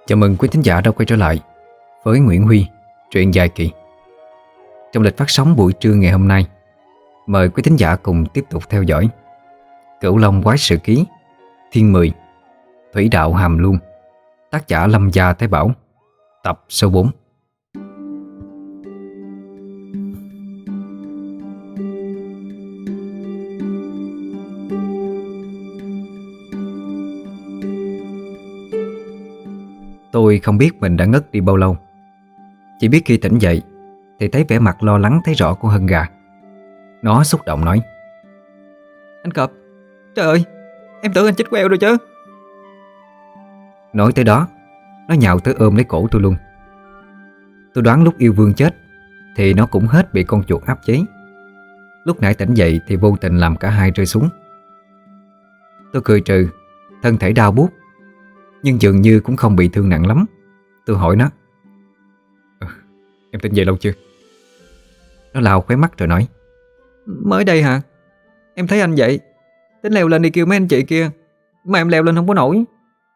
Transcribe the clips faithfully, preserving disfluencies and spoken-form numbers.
Chào mừng quý thính giả đã quay trở lại với Nguyễn Huy, truyện dài kỳ. Trong lịch phát sóng buổi trưa ngày hôm nay, mời quý thính giả cùng tiếp tục theo dõi Cửu Long Quái Sự Ký, Thiên mười, Thủy Đạo Hàm Luông, tác giả Lâm Gia Thái Bảo, tập số bốn. Tôi không biết mình đã ngất đi bao lâu. Chỉ biết khi tỉnh dậy thì thấy vẻ mặt lo lắng thấy rõ của Hân Gà. Nó xúc động nói: Anh Cọp, trời ơi, em tưởng anh chết queo rồi chứ. Nói tới đó, nó nhào tới ôm lấy cổ tôi luôn. Tôi đoán lúc yêu vương chết thì nó cũng hết bị con chuột áp chế. Lúc nãy tỉnh dậy thì vô tình làm cả hai rơi xuống. Tôi cười trừ, thân thể đau buốt, nhưng dường như cũng không bị thương nặng lắm. Tôi hỏi nó: à, Em tỉnh dậy lâu chưa? Nó lau khóe mắt rồi nói: Mới đây hả? Em thấy anh dậy, tính leo lên đi kêu mấy anh chị kia, mà em leo lên không có nổi.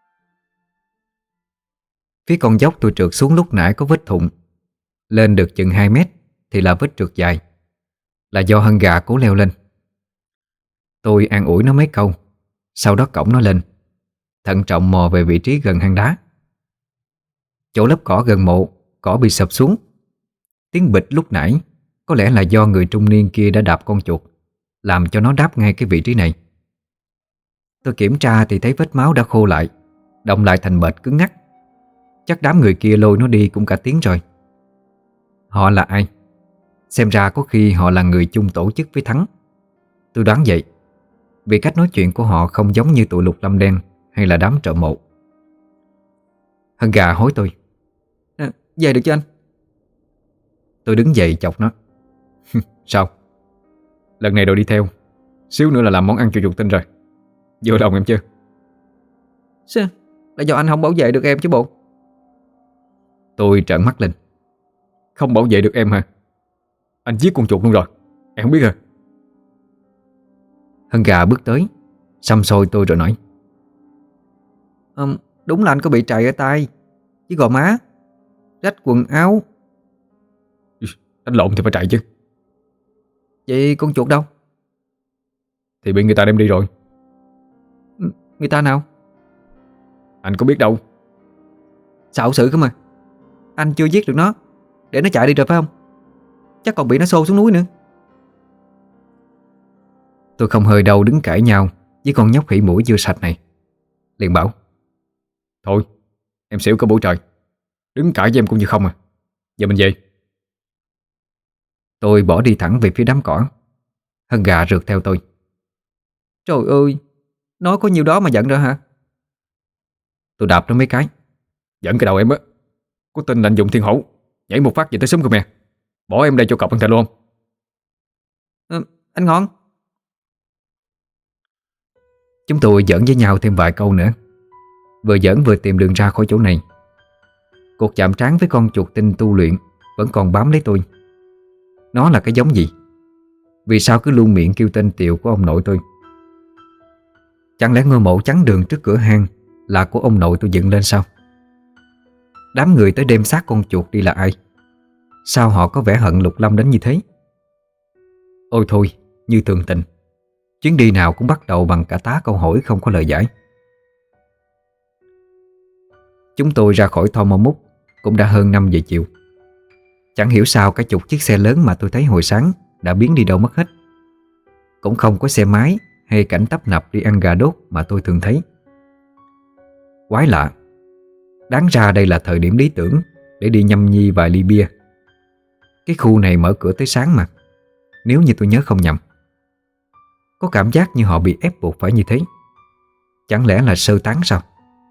Phía con dốc tôi trượt xuống lúc nãy có vết thủng. Lên được chừng hai mét thì là vết trượt dài, là do Hân Gà cố leo lên. Tôi an ủi nó mấy câu, sau đó cõng nó lên, thận trọng mò về vị trí gần hang đá. Chỗ lớp cỏ gần mộ, cỏ bị sập xuống. Tiếng bịch lúc nãy có lẽ là do người trung niên kia đã đạp con chuột, làm cho nó đáp ngay cái vị trí này. Tôi kiểm tra thì thấy vết máu đã khô lại, động lại thành bệt cứng ngắc. Chắc đám người kia lôi nó đi cũng cả tiếng rồi. Họ là ai? Xem ra có khi họ là người chung tổ chức với Thắng. Tôi đoán vậy, vì cách nói chuyện của họ không giống như tụi Lục Lâm Đen hay là đám trộm mộ. Hân Gà hối tôi: à, Về được chưa anh? Tôi đứng dậy chọc nó: Sao? Lần này đội đi theo, xíu nữa là làm món ăn cho chuột tinh rồi. Vừa lòng em chưa? Sao? Là do anh không bảo vệ được em chứ bộ. Tôi trợn mắt lên: Không bảo vệ được em hả? Anh giết con chuột luôn rồi, em không biết hả? Hân Gà bước tới, xăm xôi tôi rồi nói: à, Đúng là anh có bị trầy ở tay với gò má, rách quần áo. Đánh lộn thì phải chạy chứ. Vậy con chuột đâu? Thì bị người ta đem đi rồi. Người ta nào? Anh có biết đâu. Xạo sự cơ mà. Anh chưa giết được nó, để nó chạy đi rồi phải không? Chắc còn bị nó xô xuống núi nữa. Tôi không hơi đâu đứng cãi nhau với con nhóc khỉ mũi dưa sạch này, liền bảo: Thôi, em xỉu cả buổi trời, đứng cãi với em cũng như không à. Giờ mình về. Tôi bỏ đi thẳng về phía đám cỏ. Hân Gà rượt theo tôi: Trời ơi, nói có nhiêu đó mà giận rồi hả? Tôi đạp nó mấy cái: Giận cái đầu em á. Có tin là anh dùng thiên hổ nhảy một phát về tới xóm Khmer, bỏ em đây cho cọp ăn thịt luôn không? à, Anh Ngon. Chúng tôi giỡn với nhau thêm vài câu nữa, vừa giỡn vừa tìm đường ra khỏi chỗ này. Cuộc chạm trán với con chuột tinh tu luyện vẫn còn bám lấy tôi. Nó là cái giống gì? Vì sao cứ luôn miệng kêu tên Tiệu của ông nội tôi? Chẳng lẽ ngôi mộ trắng đường trước cửa hang là của ông nội tôi dựng lên sao? Đám người tới đêm xác con chuột đi là ai? Sao họ có vẻ hận Lục Lâm đến như thế? Ôi thôi, như thường tình, chuyến đi nào cũng bắt đầu bằng cả tá câu hỏi không có lời giải. Chúng tôi ra khỏi Thon Mo Mút cũng đã hơn năm giờ chiều. Chẳng hiểu sao cả chục chiếc xe lớn mà tôi thấy hồi sáng đã biến đi đâu mất hết. Cũng không có xe máy hay cảnh tấp nập đi ăn gà đốt mà tôi thường thấy. Quái lạ, đáng ra đây là thời điểm lý tưởng để đi nhâm nhi vài ly bia. Cái khu này mở cửa tới sáng mà, nếu như tôi nhớ không nhầm. Có cảm giác như họ bị ép buộc phải như thế. Chẳng lẽ là sơ tán sao?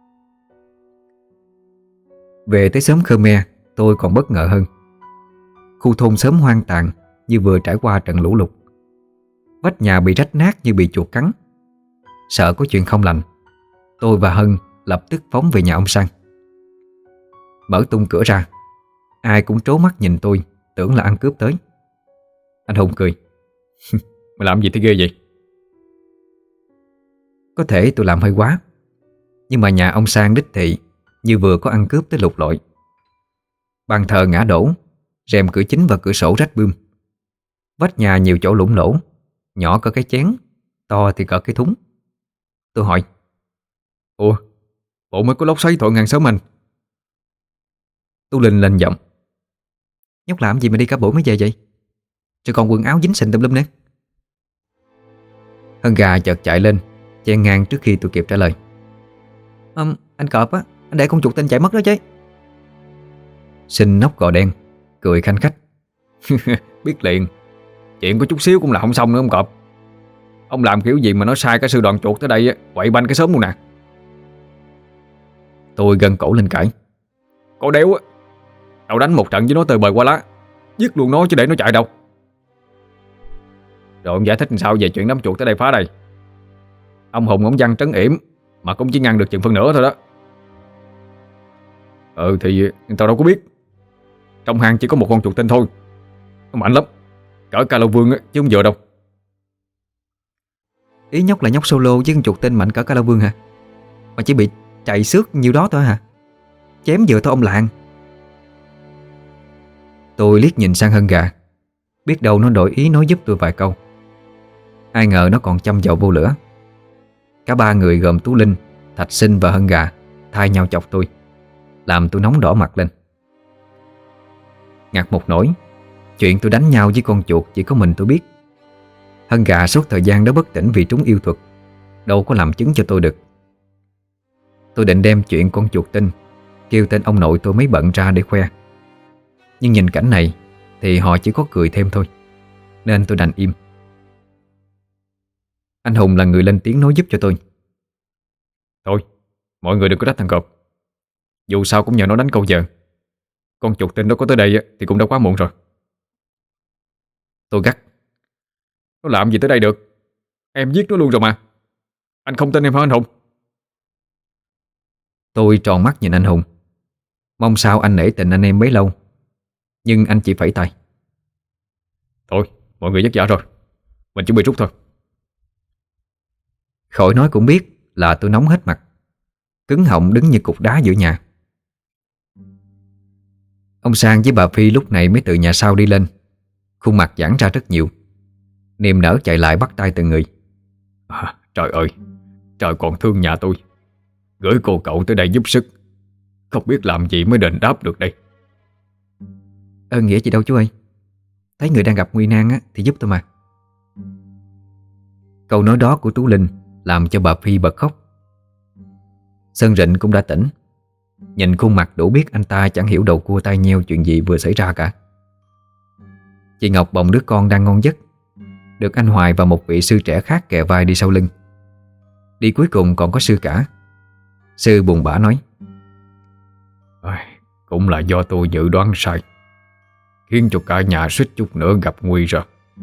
Về tới xóm Khmer, tôi còn bất ngờ hơn. Khu thôn xóm hoang tàn như vừa trải qua trận lũ lụt. Vách nhà bị rách nát như bị chuột cắn. Sợ có chuyện không lành, tôi và Hân lập tức phóng về nhà ông Sang. Mở tung cửa ra, ai cũng trố mắt nhìn tôi, tưởng là ăn cướp tới. Anh Hùng cười: Mày làm gì thế ghê vậy? Có thể tôi làm hơi quá, nhưng mà nhà ông Sang đích thị như vừa có ăn cướp tới lục lọi. Bàn thờ ngã đổ, rèm cửa chính và cửa sổ rách bươm. Vách nhà nhiều chỗ lủng lỗ, nhỏ có cái chén, to thì cỡ cái thúng. Tôi hỏi: Ủa, bộ mới có lốc xoáy thổi ngang xóm anh? Tú Linh lên giọng: Nhóc làm gì mà đi cả buổi mới về vậy? Rồi còn quần áo dính sình tùm lum nữa. Hân gà chợt chạy lên, chen ngang trước khi tôi kịp trả lời. à, Anh Cọp á, anh để con chuột tinh chạy mất đó chứ. Sinh nóc gò đen cười khanh khách: Biết liền. Chuyện có chút xíu cũng là không xong nữa ông Cọp. Ông làm kiểu gì mà nó sai cả sư đoàn chuột tới đây quậy banh cái xóm luôn nè. Tôi gân cổ lên cãi: Có đéo á, tao đánh một trận với nó từ bời qua lá, giết luôn nó chứ để nó chạy đâu. Rồi ông giải thích làm sao về chuyện đám chuột tới đây phá đây? Ông Hùng ông Văn trấn yểm mà cũng chỉ ngăn được chừng phân nửa thôi đó. Ừ thì tao đâu có biết. Trong hang chỉ có một con chuột tinh thôi, nó mạnh lắm, cỡ Ca Lâu Vương á, chứ không vừa đâu. Ý nhóc là nhóc solo với con chuột tinh mạnh cỡ Ca Lâu Vương hả? Mà chỉ bị chạy xước nhiêu đó thôi hả? Chém vừa thôi ông lạng. Tôi liếc nhìn sang Hân gà, biết đâu nó đổi ý nói giúp tôi vài câu. Ai ngờ nó còn châm dầu vô lửa. Cả ba người gồm Tú Linh, Thạch Sinh và Hân gà thay nhau chọc tôi, làm tôi nóng đỏ mặt lên. Ngặt một nỗi, chuyện tôi đánh nhau với con chuột chỉ có mình tôi biết. Hân gà suốt thời gian đó bất tỉnh vì trúng yêu thuật, đâu có làm chứng cho tôi được. Tôi định đem chuyện con chuột tinh kêu tên ông nội tôi mấy bận ra để khoe, nhưng nhìn cảnh này thì họ chỉ có cười thêm thôi, nên tôi đành im. Anh Hùng là người lên tiếng nói giúp cho tôi. Thôi, mọi người đừng có trách thằng Cọp. Dù sao cũng nhờ nó đánh câu giờ. Con chuột tinh nó có tới đây thì cũng đã quá muộn rồi. Tôi gắt: Nó làm gì tới đây được? Em giết nó luôn rồi mà. Anh không tin em hả anh Hùng? Tôi tròn mắt nhìn anh Hùng, mong sao anh nể tình anh em bấy lâu, nhưng anh chỉ phẩy tay: Thôi, mọi người vất vả rồi, mình chuẩn bị rút thôi. Khỏi nói cũng biết là tôi nóng hết mặt, cứng họng đứng như cục đá giữa nhà. Ông Sang với bà Phi lúc này mới từ nhà sau đi lên, khuôn mặt giãn ra rất nhiều, niềm nở chạy lại bắt tay từng người. À, trời ơi, trời còn thương nhà tôi, gửi cô cậu tới đây giúp sức, không biết làm gì mới đền đáp được đây. Ơn nghĩa gì đâu chú ơi, thấy người đang gặp nguy nan á, thì giúp tôi mà. Câu nói đó của Tú Linh làm cho bà Phi bật khóc. Sơn Rịnh cũng đã tỉnh, nhìn khuôn mặt đủ biết anh ta chẳng hiểu đầu cua tai nheo chuyện gì vừa xảy ra cả. Chị Ngọc bồng đứa con đang ngon giấc, được anh Hoài và một vị sư trẻ khác kè vai đi sau lưng. Đi cuối cùng còn có sư cả. Sư buồn bã nói: Cũng là do tôi dự đoán sai, khiến cho cả nhà suýt chút nữa gặp nguy rồi.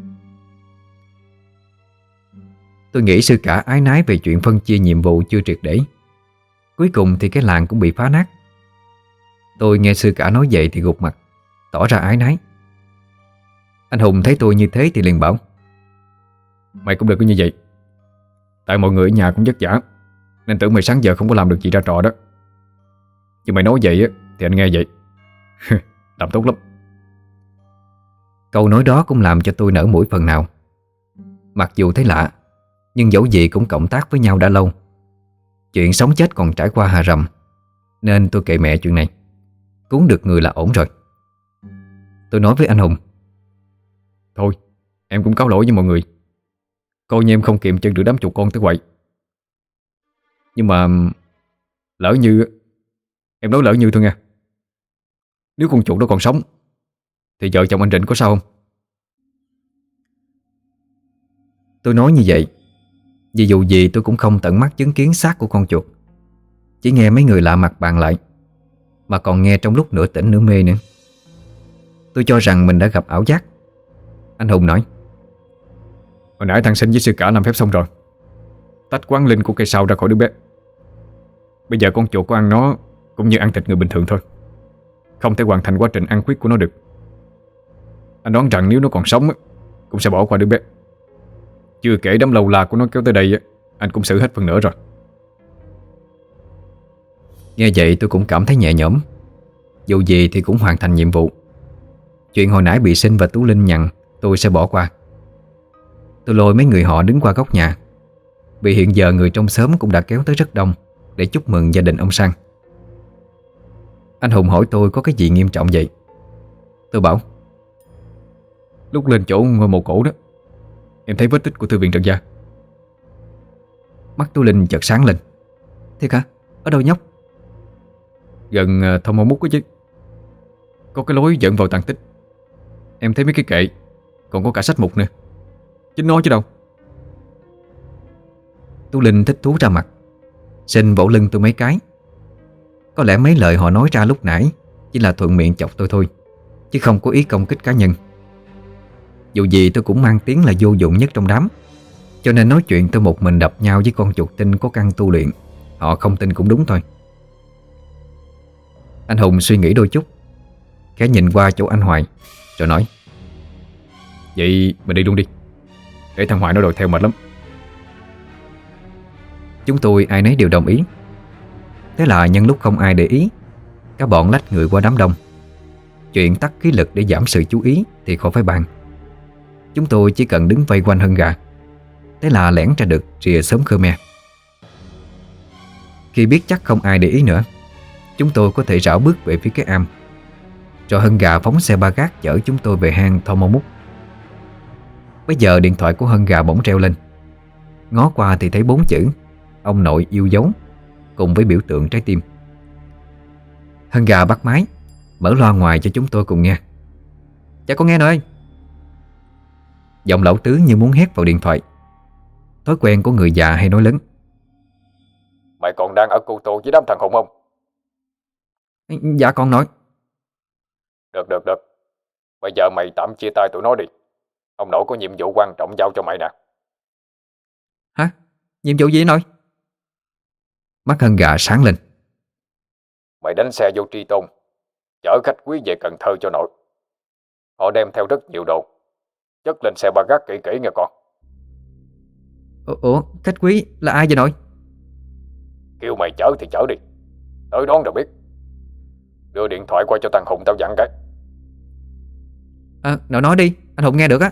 Tôi nghĩ sư cả ái nái về chuyện phân chia nhiệm vụ chưa triệt để. Cuối cùng thì cái làng cũng bị phá nát. Tôi nghe sư cả nói vậy thì gục mặt, tỏ ra ái nái. Anh Hùng thấy tôi như thế thì liền bảo: Mày cũng đừng có như vậy. Tại mọi người ở nhà cũng vất vả, nên tưởng mày sáng giờ không có làm được gì ra trò đó. Nhưng mày nói vậy á thì anh nghe vậy. Làm tốt lắm. Câu nói đó cũng làm cho tôi nở mũi phần nào. Mặc dù thấy lạ, nhưng dẫu gì cũng cộng tác với nhau đã lâu. Chuyện sống chết còn trải qua hà rầm, nên tôi kệ mẹ chuyện này. Cứu được người là ổn rồi. Tôi nói với anh Hùng: Thôi, em cũng cáo lỗi với mọi người, coi như em không kiềm chân được đám chuột con tới quậy. Nhưng mà lỡ như, em nói lỡ như thôi nha, nếu con chuột đó còn sống thì vợ chồng anh Rịnh có sao không? Tôi nói như vậy vì dù gì tôi cũng không tận mắt chứng kiến xác của con chuột, chỉ nghe mấy người lạ mặt bàn lại, mà còn nghe trong lúc nửa tỉnh nửa mê nữa. Tôi cho rằng mình đã gặp ảo giác. Anh Hùng nói: Hồi nãy thằng Sinh với sư cả làm phép xong rồi, tách quán linh của cây sau ra khỏi đứa bé. Bây giờ con chuột có ăn nó cũng như ăn thịt người bình thường thôi, không thể hoàn thành quá trình ăn huyết của nó được. Anh đoán rằng nếu nó còn sống cũng sẽ bỏ qua đứa bé. Chưa kể đám lâu la của nó kéo tới đây, anh cũng xử hết phần nữa rồi. Nghe vậy tôi cũng cảm thấy nhẹ nhõm. Dù gì thì cũng hoàn thành nhiệm vụ. Chuyện hồi nãy bị Sinh và Tú Linh nhận tôi sẽ bỏ qua. Tôi lôi mấy người họ đứng qua góc nhà, vì hiện giờ người trong xóm cũng đã kéo tới rất đông để chúc mừng gia đình ông Sang. Anh Hùng hỏi tôi có cái gì nghiêm trọng vậy. Tôi bảo: Lúc lên chỗ ngôi mộ cổ đó, em thấy vết tích của thư viện Trần Gia. Mắt Tú Linh chợt sáng lên. Thiệt hả? Ở đâu nhóc? Gần uh, thông Mao Mút đó chứ. Có cái lối dẫn vào tàng tích. Em thấy mấy cái kệ, còn có cả sách mục nữa. Chính nó chứ đâu. Tú Linh thích thú ra mặt. Sinh vỗ lưng tôi mấy cái. Có lẽ mấy lời họ nói ra lúc nãy chỉ là thuận miệng chọc tôi thôi, chứ không có ý công kích cá nhân. Dù gì tôi cũng mang tiếng là vô dụng nhất trong đám, cho nên nói chuyện tôi một mình đập nhau với con chuột tinh có căn tu luyện, họ không tin cũng đúng thôi. Anh Hùng suy nghĩ đôi chút, khẽ nhìn qua chỗ anh Hoài rồi nói: Vậy mình đi luôn đi, để thằng Hoài nó đòi theo mệt lắm. Chúng tôi ai nấy đều đồng ý. Thế là nhân lúc không ai để ý, cả bọn lách người qua đám đông. Chuyện tắt khí lực để giảm sự chú ý thì khỏi phải bàn. Chúng tôi chỉ cần đứng vây quanh Hân Gà. Thế là lẻn ra được rìa xóm Khmer. Khi biết chắc không ai để ý nữa, chúng tôi có thể rảo bước về phía cái am. Rồi Hân Gà phóng xe ba gác chở chúng tôi về hang Thau Mao Mút. Bây giờ điện thoại của Hân Gà bỗng reo lên. Ngó qua thì thấy bốn chữ ông nội yêu dấu cùng với biểu tượng trái tim. Hân Gà bắt máy, mở loa ngoài cho chúng tôi cùng nghe. Dạ con nghe rồi. Giọng lão Tứ như muốn hét vào điện thoại. Thói quen của người già hay nói lớn. Mày còn đang ở Cô Tô với đám thằng Hùng không? Dạ con nói. Được được được. Bây giờ mày tạm chia tay tụi nó đi. Ông nội có nhiệm vụ quan trọng giao cho mày nè. Hả? Nhiệm vụ gì nội? Mắt Hân Gà sáng lên. Mày đánh xe vô Tri Tôn, chở khách quý về Cần Thơ cho nội. Họ đem theo rất nhiều đồ, chất lên xe ba gác kỹ kỹ nghe con. Ủa, ủa khách quý là ai vậy nội? Kêu mày chở thì chở đi, tới đón rồi biết. Đưa điện thoại qua cho thằng Hùng tao dặn cái. À, nội nói đi, anh Hùng nghe được á.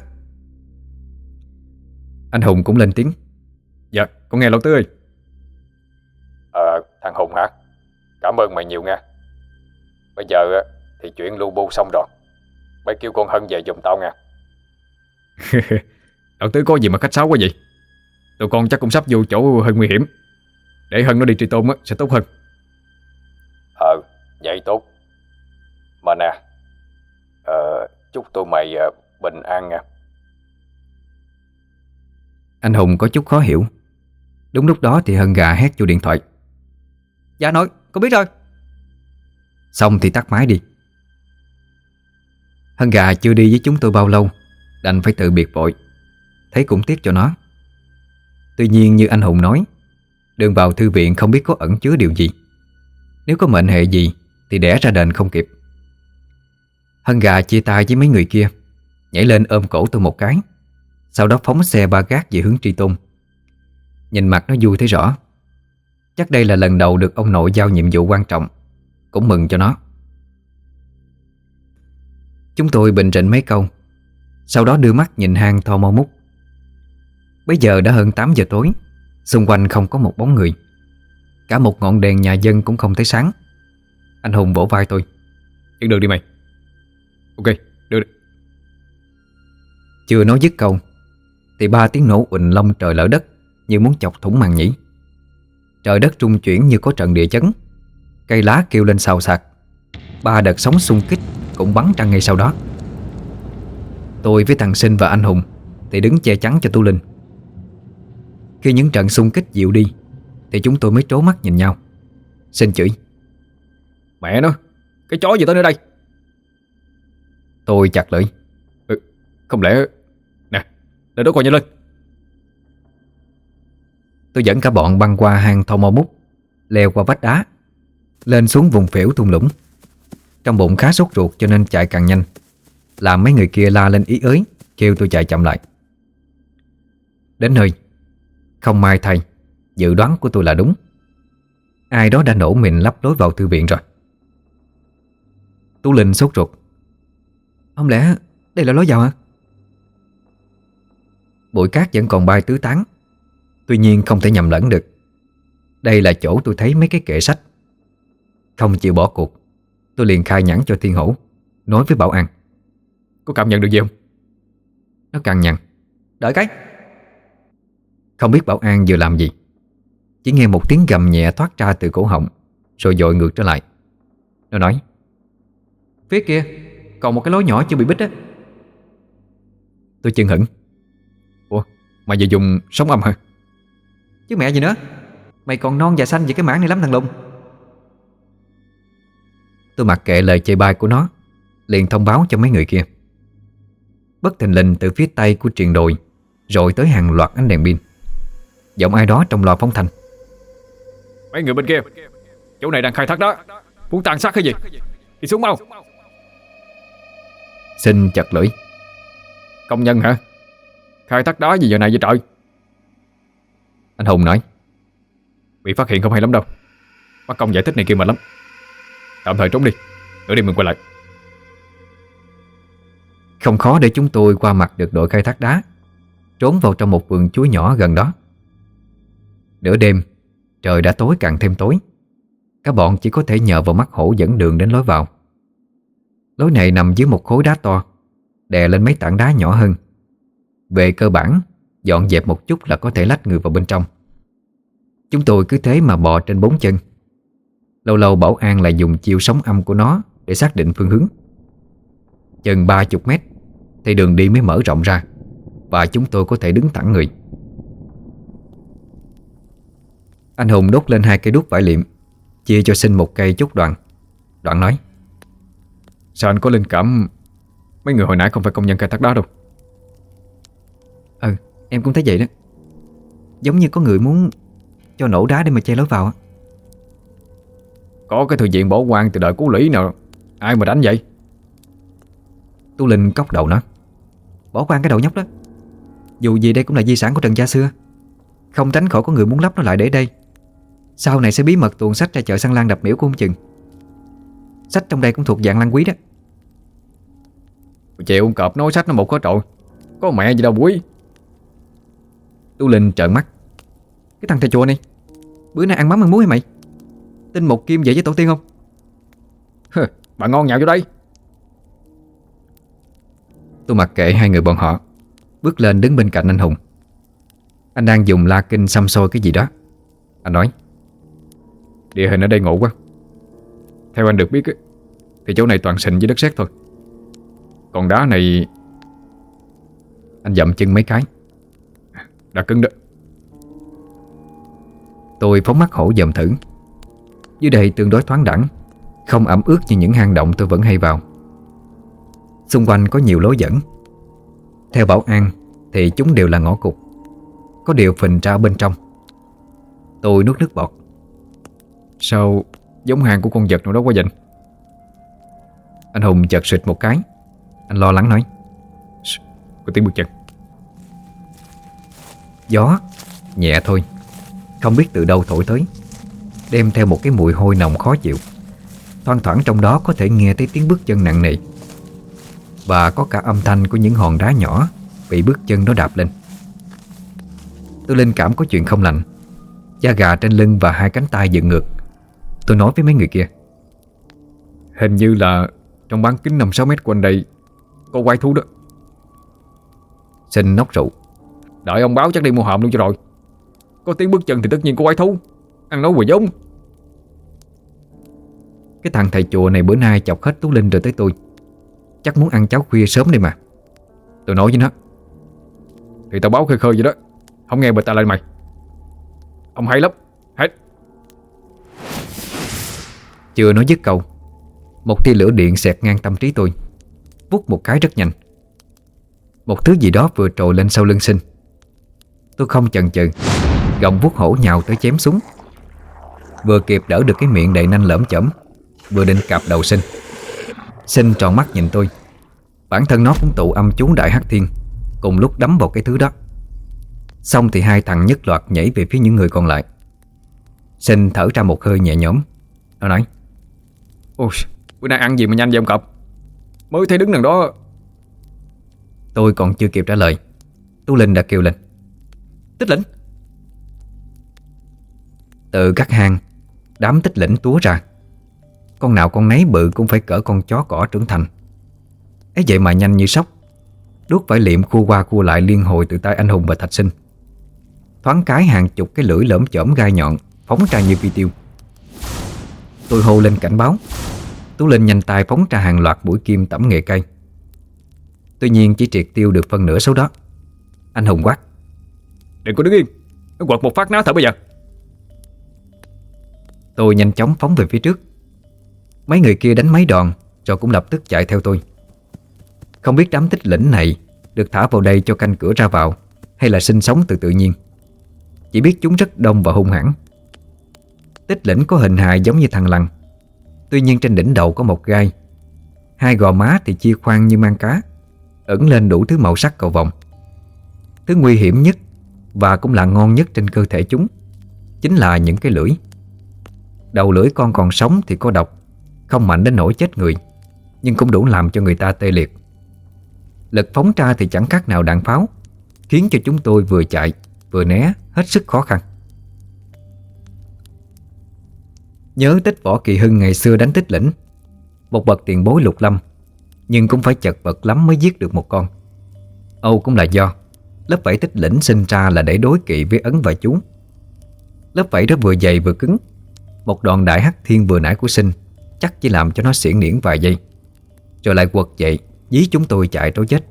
Anh Hùng cũng lên tiếng. Dạ, con nghe lão Tứ ơi. Ờ, thằng Hùng hả? Cảm ơn mày nhiều nha. Bây giờ thì chuyện lu bu xong rồi. Mày kêu con Hân về giùm tao nha. Lão Tứ có gì mà khách sáo quá vậy? Tụi con chắc cũng sắp vô chỗ Hân nguy hiểm. Để Hân nó đi Tri Tôn á, sẽ tốt hơn. Ờ, vậy tốt. Mà nè, ờ, chúc tụi mày bình an nha. Anh Hùng có chút khó hiểu. Đúng lúc đó thì Hân Gà hét vô điện thoại. Dạ nội, con biết rồi. Xong thì tắt máy đi. Hân Gà chưa đi với chúng tôi bao lâu, đành phải tự biệt vội. Thấy cũng tiếc cho nó. Tuy nhiên như anh Hùng nói, đường vào thư viện không biết có ẩn chứa điều gì. Nếu có mệnh hệ gì thì đẻ ra đền không kịp. Hân Gà chia tay với mấy người kia, nhảy lên ôm cổ tôi một cái, sau đó phóng xe ba gác về hướng Tri Tôn. Nhìn mặt nó vui thấy rõ. Chắc đây là lần đầu được ông nội giao nhiệm vụ quan trọng, cũng mừng cho nó. Chúng tôi bình rịnh mấy câu, sau đó đưa mắt nhìn hang Thau Mao Mút. Bây giờ đã hơn tám giờ tối, xung quanh không có một bóng người. Cả một ngọn đèn nhà dân cũng không thấy sáng. Anh Hùng vỗ vai tôi. Dẫn đường đi mày. Ok, đưa đi. Chưa nói dứt câu thì ba tiếng nổ uỳnh long trời lở đất như muốn chọc thủng màng nhĩ. Trời đất rung chuyển như có trận địa chấn. Cây lá kêu lên xào xạc. Ba đợt sóng xung kích cũng bắn ra ngay sau đó. Tôi với thằng Sinh và anh Hùng thì đứng che chắn cho Tú Linh. Khi những trận xung kích dịu đi thì chúng tôi mới trố mắt nhìn nhau. Sinh chửi. Mẹ nó, cái chó gì tới nơi đây? Tôi chặt lưỡi. Ừ, không lẽ... Nè, để đó coi nhanh lên. Tôi dẫn cả bọn băng qua hang Thau Mao Mút, leo qua vách đá, lên xuống vùng phễu thung lũng. Trong bụng khá sốt ruột cho nên chạy càng nhanh, làm mấy người kia la lên ý ới, kêu tôi chạy chậm lại. Đến nơi, không may thay, dự đoán của tôi là đúng. ai đó đã nổ mìn lắp lối vào thư viện rồi. Tú Linh sốt ruột. Không lẽ đây là lối vào hả? Bụi cát vẫn còn bay tứ tán, tuy nhiên không thể nhầm lẫn được. Đây là chỗ tôi thấy mấy cái kệ sách. Không chịu bỏ cuộc, tôi liền khai nhãn cho Thiên Hổ, nói với Bảo An. Có cảm nhận được gì không? Nó cằn nhằn. Đợi cái. Không biết Bảo An vừa làm gì, chỉ nghe một tiếng gầm nhẹ thoát ra từ cổ họng, rồi dội ngược trở lại. Nó nói: Phía kia còn một cái lối nhỏ chưa bị bít á. Tôi chưng hửng. Ủa, mà giờ dùng sóng âm hả? Chứ mẹ gì nữa. Mày còn non và xanh về cái mảng này lắm thằng Lùng. Tôi mặc kệ lời chê bai của nó, liền thông báo cho mấy người kia. Bất thình lình từ phía tây của triền đồi rồi tới hàng loạt ánh đèn pin. Giọng ai đó trong loa phóng thanh: Mấy người bên kia, chỗ này đang khai thác đá, muốn tàn sát cái gì? Đi xuống mau. Xin chật lưỡi. Công nhân hả? Khai thác đá gì giờ này vậy trời? Anh Hùng nói: Bị phát hiện không hay lắm đâu. Bác công giải thích này kia mà lắm. Tạm thời trốn đi, nửa đêm mình quay lại. Không khó để chúng tôi qua mặt được đội khai thác đá, trốn vào trong một vườn chuối nhỏ gần đó. Nửa đêm, trời đã tối càng thêm tối. Các bọn chỉ có thể nhờ vào mắt hổ dẫn đường đến lối vào. Lối này nằm dưới một khối đá to, đè lên mấy tảng đá nhỏ hơn. Về cơ bản, dọn dẹp một chút là có thể lách người vào bên trong. Chúng tôi cứ thế mà bò trên bốn chân. Lâu lâu Bảo An lại dùng chiêu sóng âm của nó để xác định phương hướng. Chừng ba chục mét thì đường đi mới mở rộng ra, và chúng tôi có thể đứng thẳng người. Anh Hùng đốt lên hai cây đuốc vải liệm, chia cho Sinh một cây chốt đoạn. Đoạn nói: Sao anh có linh cảm mấy người hồi nãy không phải công nhân khai thác đá đâu? Ừ, em cũng thấy vậy đó. Giống như có người muốn cho nổ đá để mà che lối vào á. Có cái thư viện bỏ hoang từ đời Cú Lũy nào, ai mà đánh vậy? Tú Linh cốc đầu nó: Bỏ qua cái đầu nhóc đó. Dù gì đây cũng là di sản của Trần gia xưa, không tránh khỏi có người muốn lắp nó lại để đây. Sau này sẽ bí mật tuồn sách ra chợ Săn Lan đập miễu của ông chừng. Sách trong đây cũng thuộc dạng lan quý đó. Chịu ông cọp nói sách nó một có trội, có mẹ gì đâu quý. Tú Linh trợn mắt: Cái thằng thầy chùa này, bữa nay ăn mắm ăn muối hả mày? Tin một kim vậy với tổ tiên không? Hừ, bà ngon nhạo vô đây. Tôi mặc kệ hai người bọn họ, bước lên đứng bên cạnh anh Hùng. Anh đang dùng la kinh xăm soi cái gì đó. Anh nói: Địa hình ở đây ngộ quá. Theo anh được biết thì chỗ này toàn sình với đất sét thôi. Còn đá này... Anh dậm chân mấy cái: Đã cứng đó. Tôi phóng mắt hổ dòm thử. Dưới đây tương đối thoáng đẳng, không ẩm ướt như những hang động tôi vẫn hay vào. Xung quanh có nhiều lối dẫn. Theo Bảo An thì chúng đều là ngõ cụt, có điều phình ra bên trong. Tôi nuốt nước bọt. Sao giống hang của con vật nào đó quá vậy? Anh Hùng chợt sụt một cái. Anh lo lắng nói: Có tiếng bước chân. Gió nhẹ thôi, không biết từ đâu thổi tới, đem theo một cái mùi hôi nồng khó chịu. Thoang thoảng trong đó có thể nghe thấy tiếng bước chân nặng nề, và có cả âm thanh của những hòn đá nhỏ bị bước chân nó đạp lên. Tôi linh cảm có chuyện không lành. Da gà trên lưng và hai cánh tay dựng ngược. Tôi nói với mấy người kia: Hình như là trong bán kính năm sáu mét quanh đây có quái thú đó. Sinh nốc rượu: Đợi ông báo chắc đi mua hòm luôn cho rồi. Có tiếng bước chân thì tất nhiên có quái thú. Ăn nói quỷ giống. Cái thằng thầy chùa này bữa nay chọc hết Tú Linh rồi tới tôi. Chắc muốn ăn cháo khuya sớm đây mà. Tôi nói với nó: Thì tao báo khơi khơi vậy đó, không nghe bịch ta lên mày. Ông hay lắm. Hết. Chưa nói dứt câu, một tia lửa điện xẹt ngang tâm trí tôi, vút một cái rất nhanh. Một thứ gì đó vừa trồi lên sau lưng Sinh. Tôi không chần chừ, gồng vuốt hổ nhào tới chém xuống. Vừa kịp đỡ được cái miệng đầy nanh lởm chởm, vừa định cạp đầu Sinh. Sinh tròn mắt nhìn tôi. Bản thân nó cũng tụ âm chú Đại Hắc Thiên, cùng lúc đấm vào cái thứ đó. Xong thì hai thằng nhất loạt nhảy về phía những người còn lại. Sinh thở ra một hơi nhẹ nhõm. Nó nói: Ôi, bữa nay ăn gì mà nhanh vậy ông cọp? Mới thấy đứng đằng đó. Tôi còn chưa kịp trả lời, Tú Linh đã kêu lên: Tích Lĩnh! Từ các hang, đám tích lĩnh túa ra. Con nào con nấy bự cũng phải cỡ con chó cỏ trưởng thành. Ấy vậy mà nhanh như sóc. Đuốc vải liệm khua qua khua lại liên hồi từ tay anh Hùng và Thạch Sinh. Thoáng cái hàng chục cái lưỡi lởm chởm gai nhọn phóng ra như phi tiêu. Tôi hô lên cảnh báo. Tú Linh nhanh tay phóng ra hàng loạt mũi kim tẩm nghệ cây. Tuy nhiên chỉ triệt tiêu được phân nửa số đó. Anh Hùng quát: Đừng có đứng yên, nó quật một phát ná thở bây giờ. Tôi nhanh chóng phóng về phía trước. Mấy người kia đánh mấy đòn rồi cũng lập tức chạy theo tôi. Không biết đám tích lĩnh này được thả vào đây cho canh cửa ra vào hay là sinh sống từ tự nhiên. Chỉ biết chúng rất đông và hung hãn. Tích lĩnh có hình hài giống như thằng lằn. Tuy nhiên trên đỉnh đầu có một gai. Hai gò má thì chia khoang như mang cá, ẩn lên đủ thứ màu sắc cầu vồng. Thứ nguy hiểm nhất và cũng là ngon nhất trên cơ thể chúng chính là những cái lưỡi. Đầu lưỡi con còn sống thì có độc, không mạnh đến nỗi chết người, nhưng cũng đủ làm cho người ta tê liệt. Lực phóng ra thì chẳng khác nào đạn pháo, khiến cho chúng tôi vừa chạy vừa né hết sức khó khăn. Nhớ tích Võ Kỳ Hưng ngày xưa đánh tích lĩnh, một bậc tiền bối lục lâm, nhưng cũng phải chật vật lắm mới giết được một con. Âu cũng là do lớp vảy tích lĩnh sinh ra là để đối kỵ với ấn và chú. Lớp vảy đó vừa dày vừa cứng. Một đòn đại hắc thiên vừa nãy của Sinh chắc chỉ làm cho nó xiển niễn vài giây, rồi lại quật dậy dí chúng tôi chạy trối chết.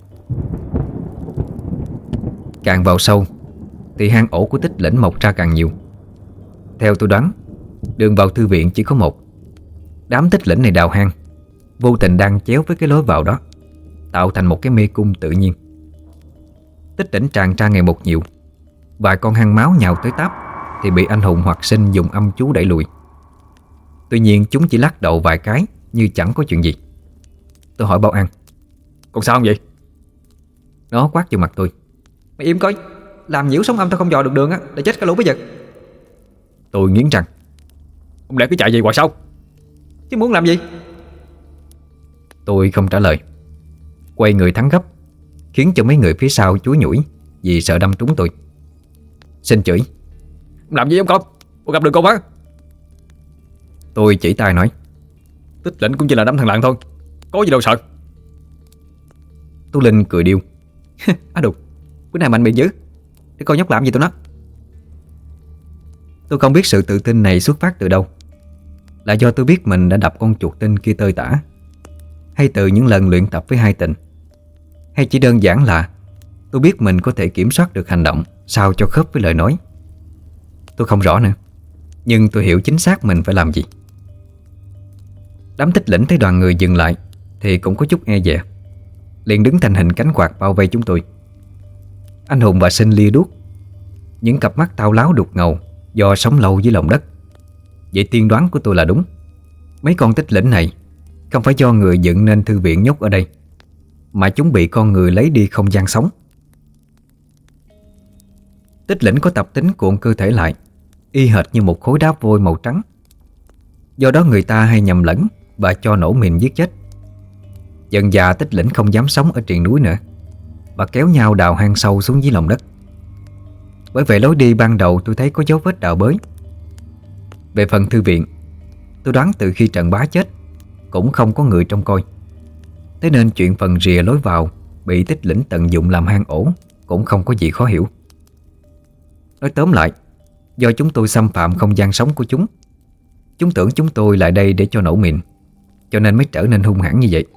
Càng vào sâu thì hang ổ của tích lĩnh mọc ra càng nhiều. Theo tôi đoán, đường vào thư viện chỉ có một. Đám tích lĩnh này đào hang, vô tình đang chéo với cái lối vào đó, tạo thành một cái mê cung tự nhiên. Tích lĩnh tràn ra ngày một nhiều. Vài con hang máu nhào tới táp thì bị anh Hùng hoặc Sinh dùng âm chú đẩy lùi. Tuy nhiên chúng chỉ lắc đầu vài cái như chẳng có chuyện gì. Tôi hỏi Bảo An: Còn sao không vậy? Nó quát vào mặt tôi: Mày im coi, làm nhiễu sóng âm tao không dò được đường á, để chết cả lũ bây giờ. Tôi nghiến răng: Không lẽ cứ chạy vậy hoài sao? Chứ muốn làm gì? Tôi không trả lời, quay người thắng gấp, khiến cho mấy người phía sau chúi nhủi vì sợ đâm trúng tôi. Sinh chửi: Làm gì ông con? Ông gặp được con á? Tôi chỉ tay nói: Tích lĩnh cũng chỉ là đám thằng lạng thôi, có gì đâu sợ. Tú Linh cười điêu: Á đục, bữa nay mạnh miệng dữ, để coi nhóc làm gì tụi nó. Tôi không biết sự tự tin này xuất phát từ đâu. Là do tôi biết mình đã đập con chuột tinh kia tơi tả, hay từ những lần luyện tập với hai tình, hay chỉ đơn giản là tôi biết mình có thể kiểm soát được hành động sao cho khớp với lời nói. Tôi không rõ nữa, nhưng tôi hiểu chính xác mình phải làm gì. Đám tích lĩnh thấy đoàn người dừng lại thì cũng có chút e dè, liền đứng thành hình cánh quạt bao vây chúng tôi. Anh Hùng và Sinh lia đuốc, những cặp mắt tao láo đục ngầu do sống lâu dưới lòng đất. Vậy tiên đoán của tôi là đúng. Mấy con tích lĩnh này không phải do người dựng nên thư viện nhốt ở đây, mà chúng bị con người lấy đi không gian sống. Tích lĩnh có tập tính cuộn cơ thể lại, y hệt như một khối đá vôi màu trắng. Do đó người ta hay nhầm lẫn và cho nổ mìn giết chết. Dần dà tích lĩnh không dám sống ở triền núi nữa, và kéo nhau đào hang sâu xuống dưới lòng đất. Bởi vậy lối đi ban đầu tôi thấy có dấu vết đào bới. Về phần thư viện, tôi đoán từ khi Trần Bá chết cũng không có người trông coi. Thế nên chuyện phần rìa lối vào bị tích lĩnh tận dụng làm hang ổ cũng không có gì khó hiểu. Nói tóm lại, do chúng tôi xâm phạm không gian sống của chúng. Chúng tưởng chúng tôi lại đây để cho nổ mìn, cho nên mới trở nên hung hãn như vậy.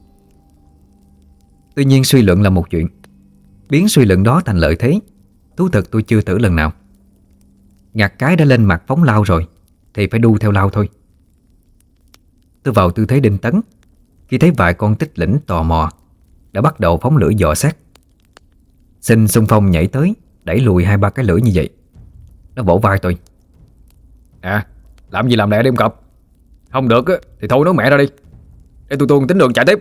Tuy nhiên suy luận là một chuyện, biến suy luận đó thành lợi thế, thú thực tôi chưa thử lần nào. Ngặt cái đã lên mặt phóng lao rồi thì phải đu theo lao thôi. Tôi vào tư thế đinh tấn khi thấy vài con tích lĩnh tò mò đã bắt đầu phóng lưỡi dò xét. Sinh xung phong nhảy tới, đẩy lùi hai ba cái lưỡi như vậy. Nó vỗ vai tôi: À, làm gì làm lẹ đi em cọp. Không được thì thôi nói mẹ ra đi, để tôi tuôn tính đường chạy tiếp.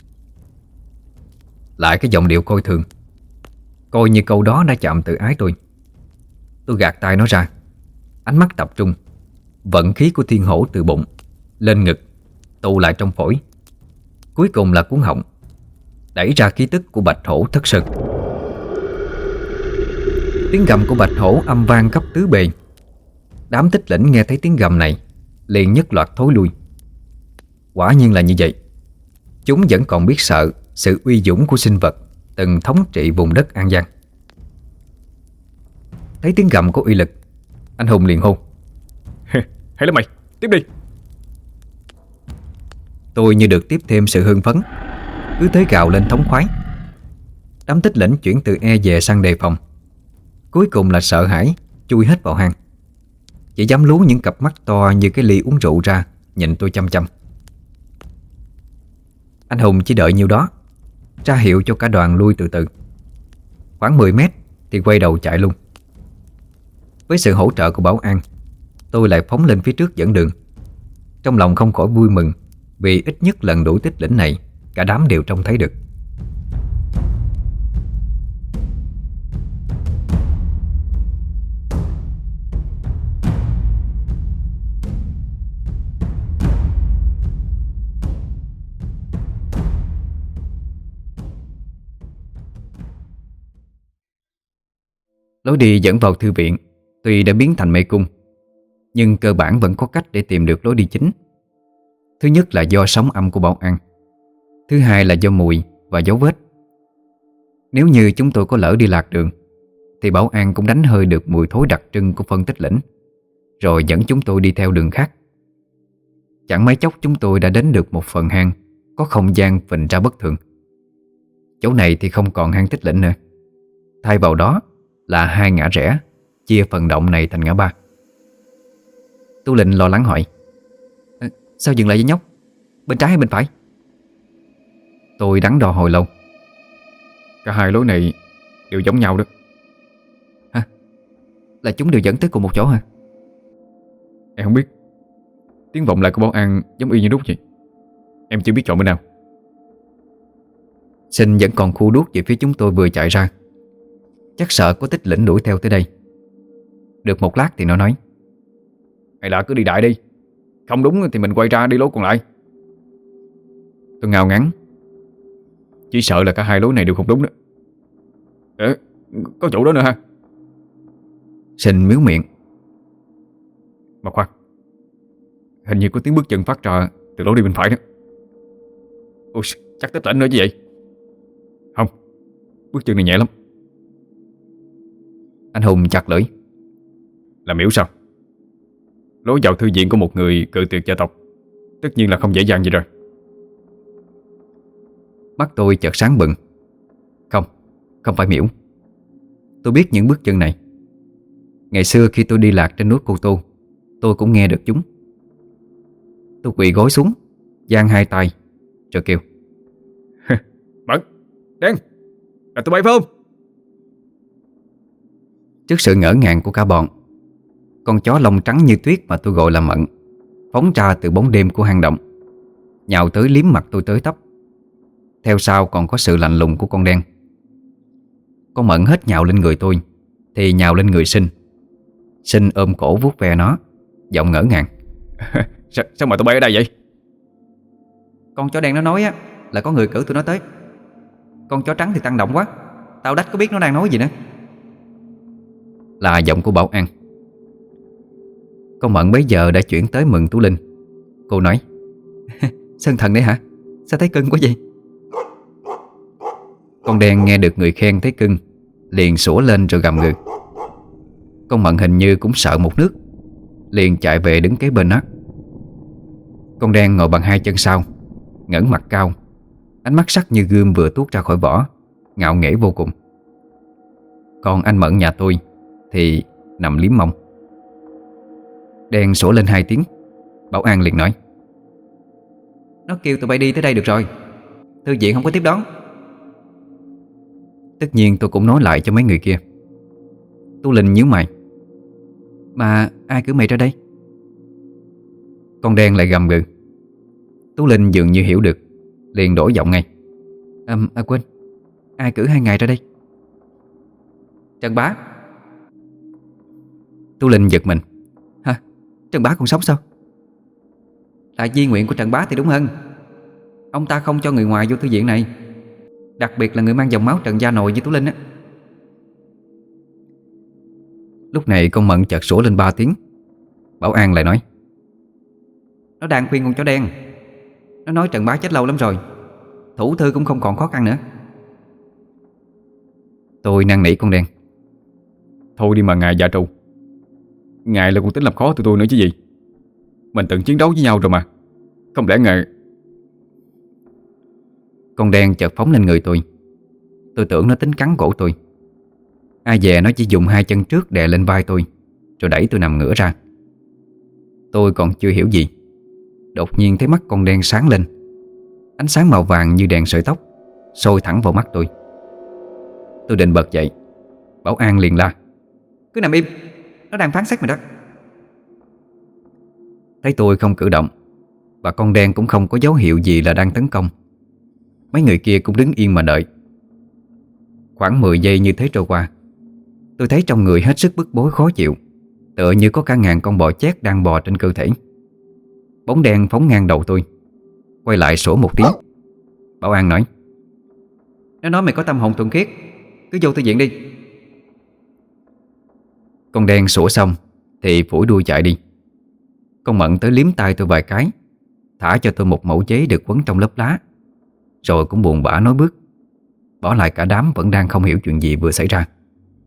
Lại cái giọng điệu coi thường, coi như câu đó đã chạm tự ái tôi. Tôi gạt tay nó ra, ánh mắt tập trung, vận khí của thiên hổ từ bụng lên ngực, tụ lại trong phổi, cuối cùng là cuống họng, đẩy ra khí tức của bạch hổ thất sơn. Tiếng gầm của bạch hổ âm vang khắp tứ bề. Đám tích lĩnh nghe thấy tiếng gầm này liền nhất loạt thối lui. Quả nhiên là như vậy. Chúng vẫn còn biết sợ sự uy dũng của sinh vật từng thống trị vùng đất An Giang. Thấy tiếng gầm có uy lực, anh Hùng liền hô: Hay lắm mày, tiếp đi. Tôi như được tiếp thêm sự hưng phấn, cứ thế gào lên thống khoái. Đám tích lĩnh chuyển từ e dè sang đề phòng, cuối cùng là sợ hãi chui hết vào hang. Chỉ dám lú những cặp mắt to như cái ly uống rượu ra, nhìn tôi chăm chăm. Anh Hùng chỉ đợi nhiêu đó, ra hiệu cho cả đoàn lui từ từ. Khoảng mười mét thì quay đầu chạy luôn. Với sự hỗ trợ của Bảo An, tôi lại phóng lên phía trước dẫn đường. Trong lòng không khỏi vui mừng, vì ít nhất lần đuổi tích lĩnh này cả đám đều trông thấy được. Lối đi dẫn vào thư viện tuy đã biến thành mê cung, nhưng cơ bản vẫn có cách để tìm được lối đi chính. Thứ nhất là do sóng âm của Bảo An, thứ hai là do mùi và dấu vết. Nếu như chúng tôi có lỡ đi lạc đường thì Bảo An cũng đánh hơi được mùi thối đặc trưng của phân tích lĩnh, rồi dẫn chúng tôi đi theo đường khác. Chẳng mấy chốc chúng tôi đã đến được một phần hang có không gian phình ra bất thường. Chỗ này thì không còn hang tích lĩnh nữa, thay vào đó là hai ngã rẽ chia phần động này thành ngã ba. Tu Linh lo lắng hỏi: à, sao dừng lại với nhóc? Bên trái hay bên phải? Tôi đắn đo hồi lâu. Cả hai lối này đều giống nhau đó. Hả? Là chúng đều dẫn tới cùng một chỗ hả? Em không biết. Tiếng vọng lại của Bảo An giống y như đúc vậy. Em chưa biết chọn bên nào. Sinh vẫn còn khu đuốc về phía chúng tôi vừa chạy ra. Chắc sợ có tích lĩnh đuổi theo tới đây. Được một lát thì nó nói: hay là cứ đi đại đi, không đúng thì mình quay ra đi lối còn lại. Tôi ngao ngắn: chỉ sợ là cả hai lối này đều không đúng đó. Ờ, có chỗ đó nữa ha? Sinh miếu miệng: mà khoan, hình như có tiếng bước chân phát ra từ lối đi bên phải đó. Ôi, chắc tích lĩnh nữa chứ vậy. Không, bước chân này nhẹ lắm. Anh Hùng chặt lưỡi: Làm hiểu sao? Lối vào thư viện của một người cự tuyệt gia tộc tất nhiên là không dễ dàng gì rồi. Mắt tôi chợt sáng bừng. Không, không phải miễu. Tôi biết những bước chân này. Ngày xưa khi tôi đi lạc trên núi Cô Tô, tôi cũng nghe được chúng. Tôi quỳ gối xuống, giang hai tay rồi kêu: Mận, đen, là tụi bay phải không? Trước sự ngỡ ngàng của cả bọn, con chó lông trắng như tuyết mà tôi gọi là Mận phóng ra từ bóng đêm của hang động, nhào tới liếm mặt tôi tới tấp. Theo sau còn có sự lạnh lùng của con đen. Con Mận hết nhào lên người tôi thì nhào lên người Sinh. Sinh ôm cổ vuốt ve nó, giọng ngỡ ngàng: sao, sao mà tụi bay ở đây vậy? Con chó đen nó nói á là có người cử tụi nó tới. Con chó trắng thì tăng động quá, tao đách có biết nó đang nói gì nữa. Là giọng của Bảo An. Con Mận bấy giờ đã chuyển tới mừng Tú Linh. Cô nói: Sơn thần đấy hả? Sao thấy cưng quá vậy? Con đen nghe được người khen thấy cưng, liền sủa lên rồi gầm gừ. Con Mận hình như cũng sợ một nước, liền chạy về đứng kế bên nó. Con đen ngồi bằng hai chân sau, ngẩng mặt cao, ánh mắt sắc như gươm vừa tuốt ra khỏi vỏ, ngạo nghễ vô cùng. Còn anh Mận nhà tôi thì nằm liếm mông. Đen sủa lên hai tiếng. Bảo An liền nói: Nó kêu tụi bay đi tới đây được rồi, thư viện không có tiếp đón. Tất nhiên tôi cũng nói lại cho mấy người kia. Tú Linh nhíu mày: Mà ai cử mày ra đây? Con đen lại gầm gừ. Tú Linh dường như hiểu được, liền đổi giọng ngay: À, à quên, ai cử hai ngày ra đây? Trần Bá. Tú Linh giật mình: Hả? Trần Bá còn sống sao? Là di nguyện của Trần Bá thì đúng hơn. Ông ta không cho người ngoài vô thư viện này, đặc biệt là người mang dòng máu Trần gia nội như Tú Linh á. Lúc này con Mận chợt sủa lên ba tiếng. Bảo An lại nói: Nó đang khuyên con chó đen. Nó nói Trần Bá chết lâu lắm rồi, thủ thư cũng không còn khó khăn nữa. Tôi năn nỉ con đen: Thôi đi mà ngài già trù, ngài là cũng tính làm khó tụi tôi nữa chứ gì. Mình từng chiến đấu với nhau rồi mà, không lẽ ngài... Con đen chợt phóng lên người tôi. Tôi tưởng nó tính cắn cổ tôi. Ai dè nó chỉ dùng hai chân trước đè lên vai tôi, rồi đẩy tôi nằm ngửa ra. Tôi còn chưa hiểu gì, đột nhiên thấy mắt con đen sáng lên. Ánh sáng màu vàng như đèn sợi tóc sôi thẳng vào mắt tôi. Tôi định bật dậy, Bảo An liền la: Cứ nằm im, nó đang phán xét mày đó. Thấy tôi không cử động và con đen cũng không có dấu hiệu gì là đang tấn công, mấy người kia cũng đứng yên mà đợi. Khoảng mười giây như thế trôi qua, tôi thấy trong người hết sức bức bối khó chịu, tựa như có cả ngàn con bò chét đang bò trên cơ thể. Bóng đen phóng ngang đầu tôi, quay lại sủa một tiếng. Bảo An nói: Nó nói mày có tâm hồn thuần khiết, cứ vô thư viện đi. Con đen sủa xong thì phủi đuôi chạy đi. Con Mận tới liếm tay tôi vài cái, thả cho tôi một mẩu giấy được quấn trong lớp lá, rồi cũng buồn bã nói bước, bỏ lại cả đám vẫn đang không hiểu chuyện gì vừa xảy ra.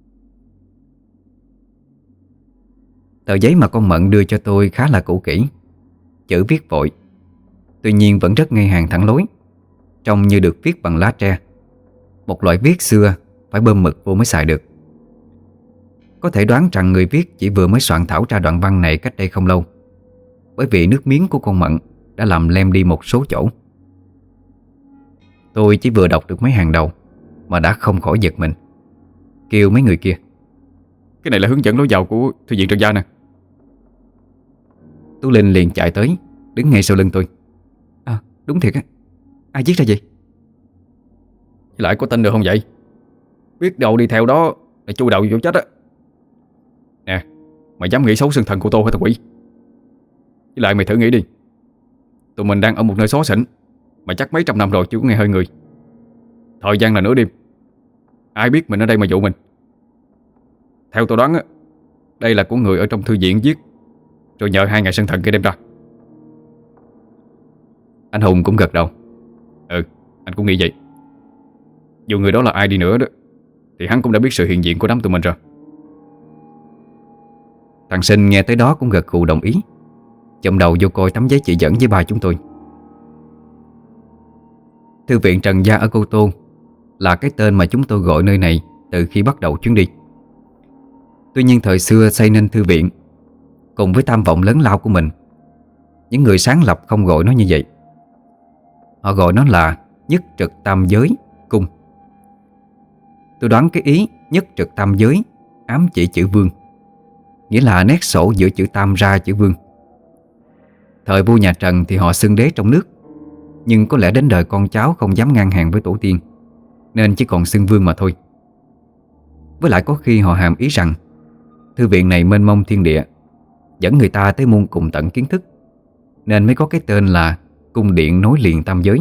Tờ giấy mà con Mận đưa cho tôi khá là cũ kỹ, chữ viết vội, tuy nhiên vẫn rất ngay hàng thẳng lối, trông như được viết bằng lá tre, một loại viết xưa phải bơm mực vô mới xài được. Có thể đoán rằng người viết chỉ vừa mới soạn thảo ra đoạn văn này cách đây không lâu, bởi vì nước miếng của con Mận đã làm lem đi một số chỗ. Tôi chỉ vừa đọc được mấy hàng đầu mà đã không khỏi giật mình, kêu mấy người kia: Cái này là hướng dẫn lối vào của thư viện Trần gia nè. Tú Linh liền chạy tới, đứng ngay sau lưng tôi: À đúng thiệt á, ai viết ra vậy? Lại có tin được không vậy? Biết đâu đi theo đó là chui đầu vô chết á. Nè, mày dám nghĩ xấu xưng thần của tôi hả thằng quỷ? Với lại mày thử nghĩ đi, tụi mình đang ở một nơi xó xỉnh mà chắc mấy trăm năm rồi chưa có nghe hơi người. Thời gian là nửa đêm, ai biết mình ở đây mà dụ mình. Theo tôi đoán á, đây là của người ở trong thư viện viết, rồi nhờ hai ngày sân thần kia đem ra. Anh Hùng cũng gật đầu: Ừ, anh cũng nghĩ vậy. Dù người đó là ai đi nữa đó, thì hắn cũng đã biết sự hiện diện của đám tụi mình rồi. Thằng Sinh nghe tới đó cũng gật gù đồng ý, chồm đầu vô coi tấm giấy chỉ dẫn với ba chúng tôi. Thư viện Trần gia ở Cô Tô là cái tên mà chúng tôi gọi nơi này từ khi bắt đầu chuyến đi. Tuy nhiên thời xưa xây nên thư viện, cùng với tham vọng lớn lao của mình, những người sáng lập không gọi nó như vậy. Họ gọi nó là Nhất Trực Tam Giới Cung. Tôi đoán cái ý Nhất Trực Tam Giới ám chỉ chữ vương, nghĩa là nét sổ giữa chữ Tam ra chữ vương. Thời vua nhà Trần thì họ xưng đế trong nước, nhưng có lẽ đến đời con cháu không dám ngang hàng với tổ tiên, nên chỉ còn xưng vương mà thôi. Với lại có khi họ hàm ý rằng thư viện này mênh mông thiên địa, dẫn người ta tới muôn cùng tận kiến thức, nên mới có cái tên là Cung điện nối liền tam giới.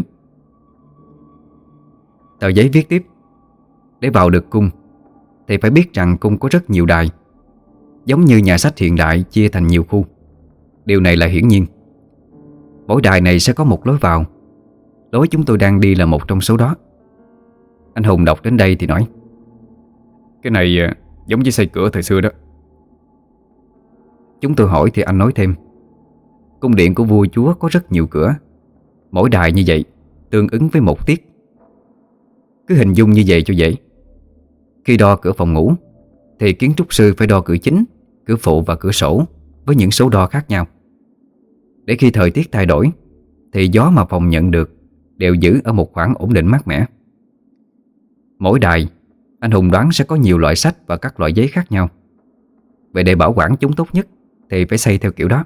Tờ giấy viết tiếp: để vào được cung thì phải biết rằng cung có rất nhiều đài, giống như nhà sách hiện đại chia thành nhiều khu. Điều này là hiển nhiên. Mỗi đài này sẽ có một lối vào. Lối chúng tôi đang đi là một trong số đó. Anh Hùng đọc đến đây thì nói: Cái này giống với xây cửa thời xưa đó. Chúng tôi hỏi thì anh nói thêm: cung điện của vua chúa có rất nhiều cửa, mỗi đài như vậy tương ứng với một tiết. Cứ hình dung như vậy cho dễ. Khi đo cửa phòng ngủ thì kiến trúc sư phải đo cửa chính, cửa phụ và cửa sổ với những số đo khác nhau, để khi thời tiết thay đổi thì gió mà phòng nhận được đều giữ ở một khoảng ổn định mát mẻ. Mỗi đài, anh Hùng đoán sẽ có nhiều loại sách và các loại giấy khác nhau. Vậy để bảo quản chúng tốt nhất thì phải xây theo kiểu đó.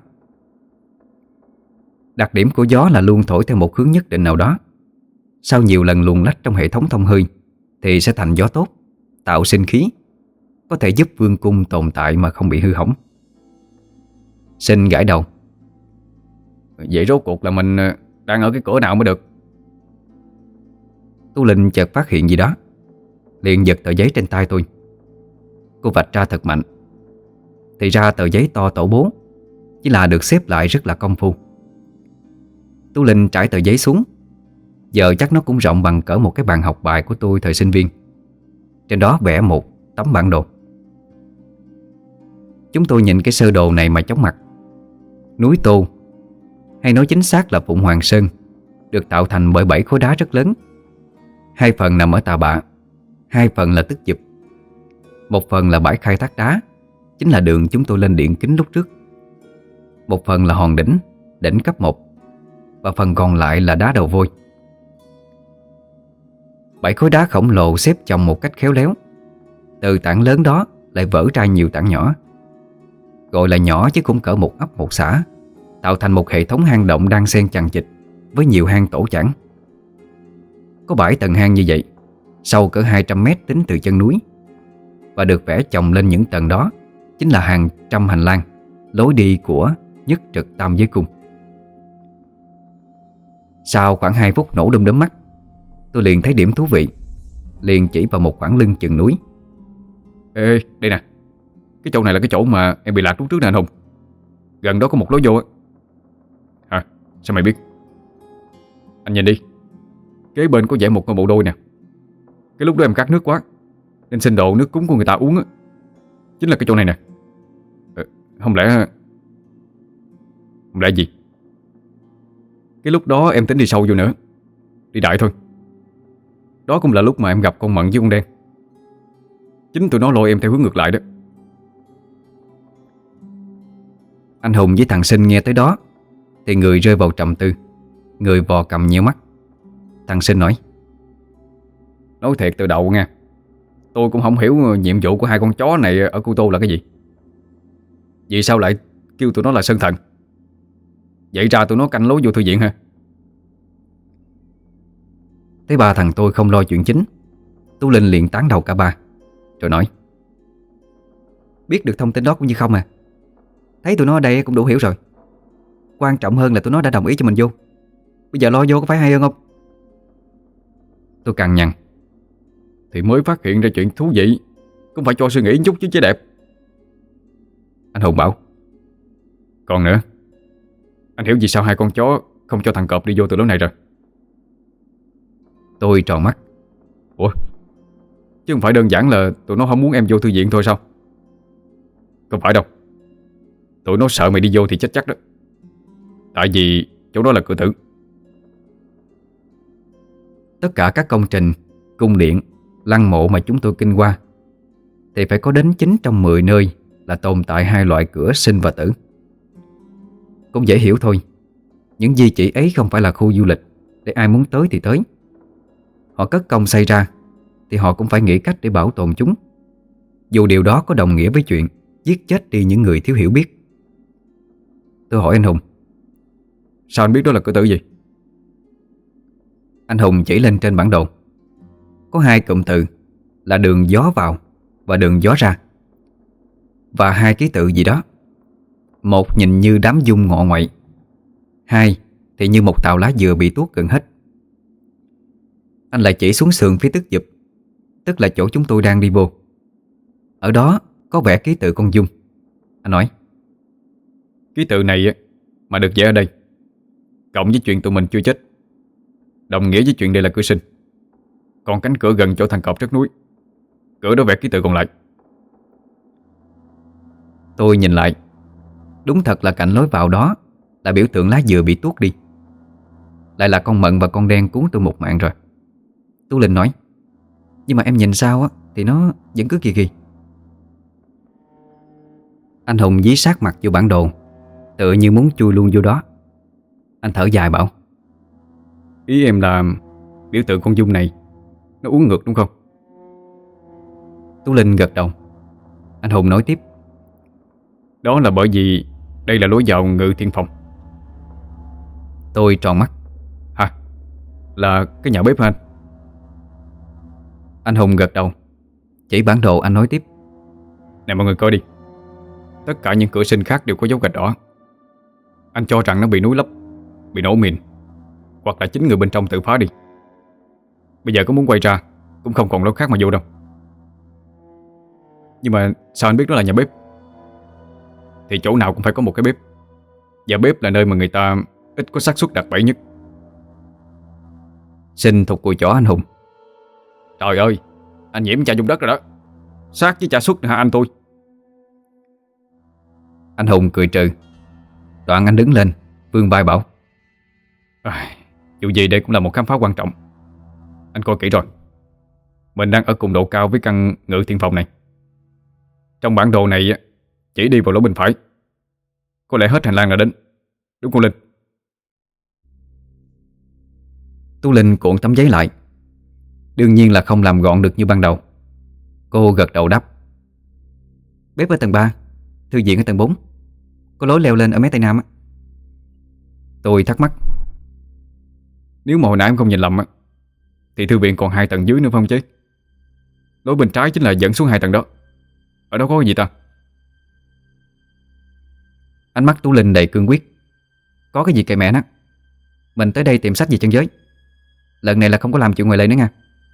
Đặc điểm của gió là luôn thổi theo một hướng nhất định nào đó. Sau nhiều lần luồn lách trong hệ thống thông hơi thì sẽ thành gió tốt, tạo sinh khí, có thể giúp vương cung tồn tại mà không bị hư hỏng. Sinh gãi đầu. Vậy rốt cuộc là mình đang ở cái cửa nào mới được? Tú Linh chợt phát hiện gì đó, liền giật tờ giấy trên tay tôi. Cô vạch ra thật mạnh. Thì ra tờ giấy to tổ bố, chỉ là được xếp lại rất là công phu. Tú Linh trải tờ giấy xuống. Giờ chắc nó cũng rộng bằng cỡ một cái bàn học bài của tôi thời sinh viên. Trên đó vẽ một tấm bản đồ. Chúng tôi nhìn cái sơ đồ này mà chóng mặt. Núi Tô, hay nói chính xác là Phụng Hoàng Sơn, được tạo thành bởi bảy khối đá rất lớn. Hai phần nằm ở Tà Bạ, hai phần là Tức Dụp. Một phần là bãi khai thác đá, chính là đường chúng tôi lên Điện Kính lúc trước. Một phần là hòn đỉnh, đỉnh cấp một. Và phần còn lại là đá đầu vôi. Bảy khối đá khổng lồ xếp chồng một cách khéo léo. Từ tảng lớn đó lại vỡ ra nhiều tảng nhỏ. Gọi là nhỏ chứ cũng cỡ một ấp một xã, tạo thành một hệ thống hang động đang xen chằng chịt với nhiều hang tổ chảng. Có bảy tầng hang như vậy, sâu cỡ hai trăm mét tính từ chân núi. Và được vẽ chồng lên những tầng đó chính là hàng trăm hành lang, lối đi của nhất trực tam giới cung. Sau khoảng hai phút nổ đom đóm mắt, tôi liền thấy điểm thú vị, liền chỉ vào một khoảng lưng chừng núi. Ê, đây nè. Cái chỗ này là cái chỗ mà em bị lạc lúc trước nè anh Hùng. Gần đó có một lối vô á. Hả? Sao mày biết? Anh nhìn đi. Kế bên có vẽ một ngôi bộ đôi nè. Cái lúc đó em cắt nước quá nên xin đồ nước cúng của người ta uống á. Chính là cái chỗ này nè. ờ, Không lẽ Không lẽ gì? Cái lúc đó em tính đi sâu vô nữa, đi đại thôi. Đó cũng là lúc mà em gặp con Mận với con Đen. Chính tụi nó lôi em theo hướng ngược lại đó. Anh Hùng với thằng Sinh nghe tới đó thì người rơi vào trầm tư, người vò cầm nhíu mắt. Thằng Sinh nói: Nói thiệt từ đầu nha, tôi cũng không hiểu nhiệm vụ của hai con chó này ở Cô Tô là cái gì. Vì sao lại kêu tụi nó là Sơn Thần? Vậy ra tụi nó canh lối vô thư viện hả? Thấy ba thằng tôi không lo chuyện chính, Tú Linh liền tán đầu cả ba, rồi nói: Biết được thông tin đó cũng như không à. Thấy tụi nó ở đây cũng đủ hiểu rồi. Quan trọng hơn là tụi nó đã đồng ý cho mình vô. Bây giờ lo vô có phải hay hơn không? Tôi cằn nhằn: Thì mới phát hiện ra chuyện thú vị, cũng phải cho suy nghĩ chút chứ chứ đẹp. Anh Hùng bảo: Còn nữa, anh hiểu vì sao hai con chó không cho thằng cọp đi vô từ lối này rồi. Tôi tròn mắt: Ủa, chứ không phải đơn giản là tụi nó không muốn em vô thư viện thôi sao? Không phải đâu. Tụi nó sợ mày đi vô thì chết chắc đó. Tại vì chỗ đó là cửa tử. Tất cả các công trình, cung điện, lăng mộ mà chúng tôi kinh qua thì phải có đến chín trong mười nơi là tồn tại hai loại cửa sinh và tử. Cũng dễ hiểu thôi. Những di chỉ ấy không phải là khu du lịch để ai muốn tới thì tới. Họ cất công xây ra thì họ cũng phải nghĩ cách để bảo tồn chúng, dù điều đó có đồng nghĩa với chuyện giết chết đi những người thiếu hiểu biết. Tôi hỏi anh Hùng: Sao anh biết đó là cửa tử gì? Anh Hùng chỉ lên trên bản đồ. Có hai cụm từ là đường gió vào và đường gió ra, và hai ký tự gì đó. Một nhìn như đám dung ngọ ngoại, hai thì như một tàu lá dừa bị tuốt gần hết. Anh lại chỉ xuống sườn phía Tức Dụp, tức là chỗ chúng tôi đang đi vô. Ở đó có vẽ ký tự con dung. Anh nói: Ký tự này á mà được vẽ ở đây, cộng với chuyện tụi mình chưa chết, đồng nghĩa với chuyện đây là cửa sinh. Còn cánh cửa gần chỗ thằng cọp trước núi, cửa đó vẽ ký tự còn lại. Tôi nhìn lại. Đúng thật là cạnh lối vào đó là biểu tượng lá dừa bị tuốt đi. Lại là con Mận và con Đen cứu tôi một mạng rồi. Tú Linh nói: Nhưng mà em nhìn sao á thì nó vẫn cứ kỳ kỳ. Anh Hùng dí sát mặt vô bản đồ, tựa như muốn chui luôn vô đó. Anh thở dài bảo: Ý em là biểu tượng con dung này nó uốn ngược đúng không? Tú Linh gật đầu. Anh Hùng nói tiếp: Đó là bởi vì đây là lối vào Ngự Thiên Phòng. Tôi tròn mắt: Hả? Là cái nhà bếp hả anh? Anh Hùng gật đầu. Chỉ bản đồ anh nói tiếp: Nè mọi người coi đi. Tất cả những cửa sinh khác đều có dấu gạch đỏ, Anh cho rằng nó bị núi lấp, bị nổ mìn, hoặc là chính người bên trong tự phá đi. Bây giờ có muốn quay ra cũng không còn lối khác mà vô đâu. Nhưng mà sao anh biết đó là nhà bếp? Thì chỗ nào cũng phải có một cái bếp, và bếp là nơi mà người ta ít có xác suất đặt bẫy nhất. Sinh thục cùi chỏ anh Hùng. Trời ơi, anh nhiễm cha dung đất rồi đó. Xác với cha xuất hả anh tôi? Anh Hùng cười trừ. Đoạn anh đứng lên vươn vai bảo: à, Dù gì đây cũng là một khám phá quan trọng. Anh coi kỹ rồi, mình đang ở cùng độ cao với căn ngự thiện phòng này. Trong bản đồ này chỉ đi vào lối bên phải. Có lẽ hết hành lang là đến. Đúng không Linh? Tú Linh cuộn tấm giấy lại. Đương nhiên là không làm gọn được như ban đầu. Cô gật đầu đáp: bếp ở tầng ba, thư viện ở tầng bốn, có lối leo lên ở mé tây nam á. Tôi thắc mắc: nếu mà hồi nãy em không nhìn lầm á, thì thư viện còn hai tầng dưới nữa phải không chứ? Lối bên trái chính là dẫn xuống hai tầng đó. Ở đó có cái gì ta? Ánh mắt Tú Linh đầy cương quyết. Có cái gì kệ mẹ nó, mình tới đây tìm sách về chân giới. Lần này là không có làm chuyện ngoài lề nữa nha.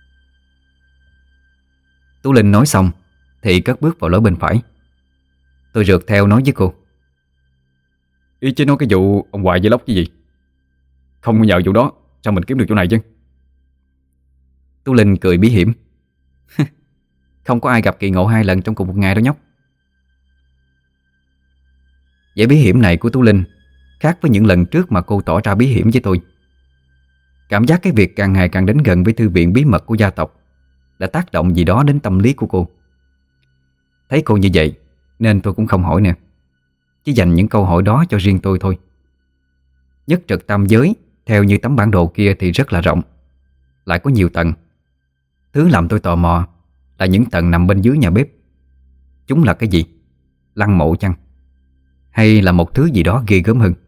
Tú Linh nói xong thì cất bước vào lối bên phải. Tôi rượt theo nói với cô: Ý chứ nói cái vụ ông Hoài với Lóc cái gì? Không nhờ vụ đó sao mình kiếm được chỗ này chứ? Tú Linh cười bí hiểm. Không có ai gặp kỳ ngộ hai lần trong cùng một ngày đâu nhóc. Vẻ bí hiểm này của Tú Linh khác với những lần trước mà cô tỏ ra bí hiểm với tôi. Cảm giác cái việc càng ngày càng đến gần với thư viện bí mật của gia tộc đã tác động gì đó đến tâm lý của cô. Thấy cô như vậy nên tôi cũng không hỏi nè, chỉ dành những câu hỏi đó cho riêng tôi thôi. Nhất trực tam giới theo như tấm bản đồ kia thì rất là rộng, lại có nhiều tầng. Thứ làm tôi tò mò là những tầng nằm bên dưới nhà bếp. Chúng là cái gì? Lăng mộ chăng? Hay là một thứ gì đó ghê gớm hơn?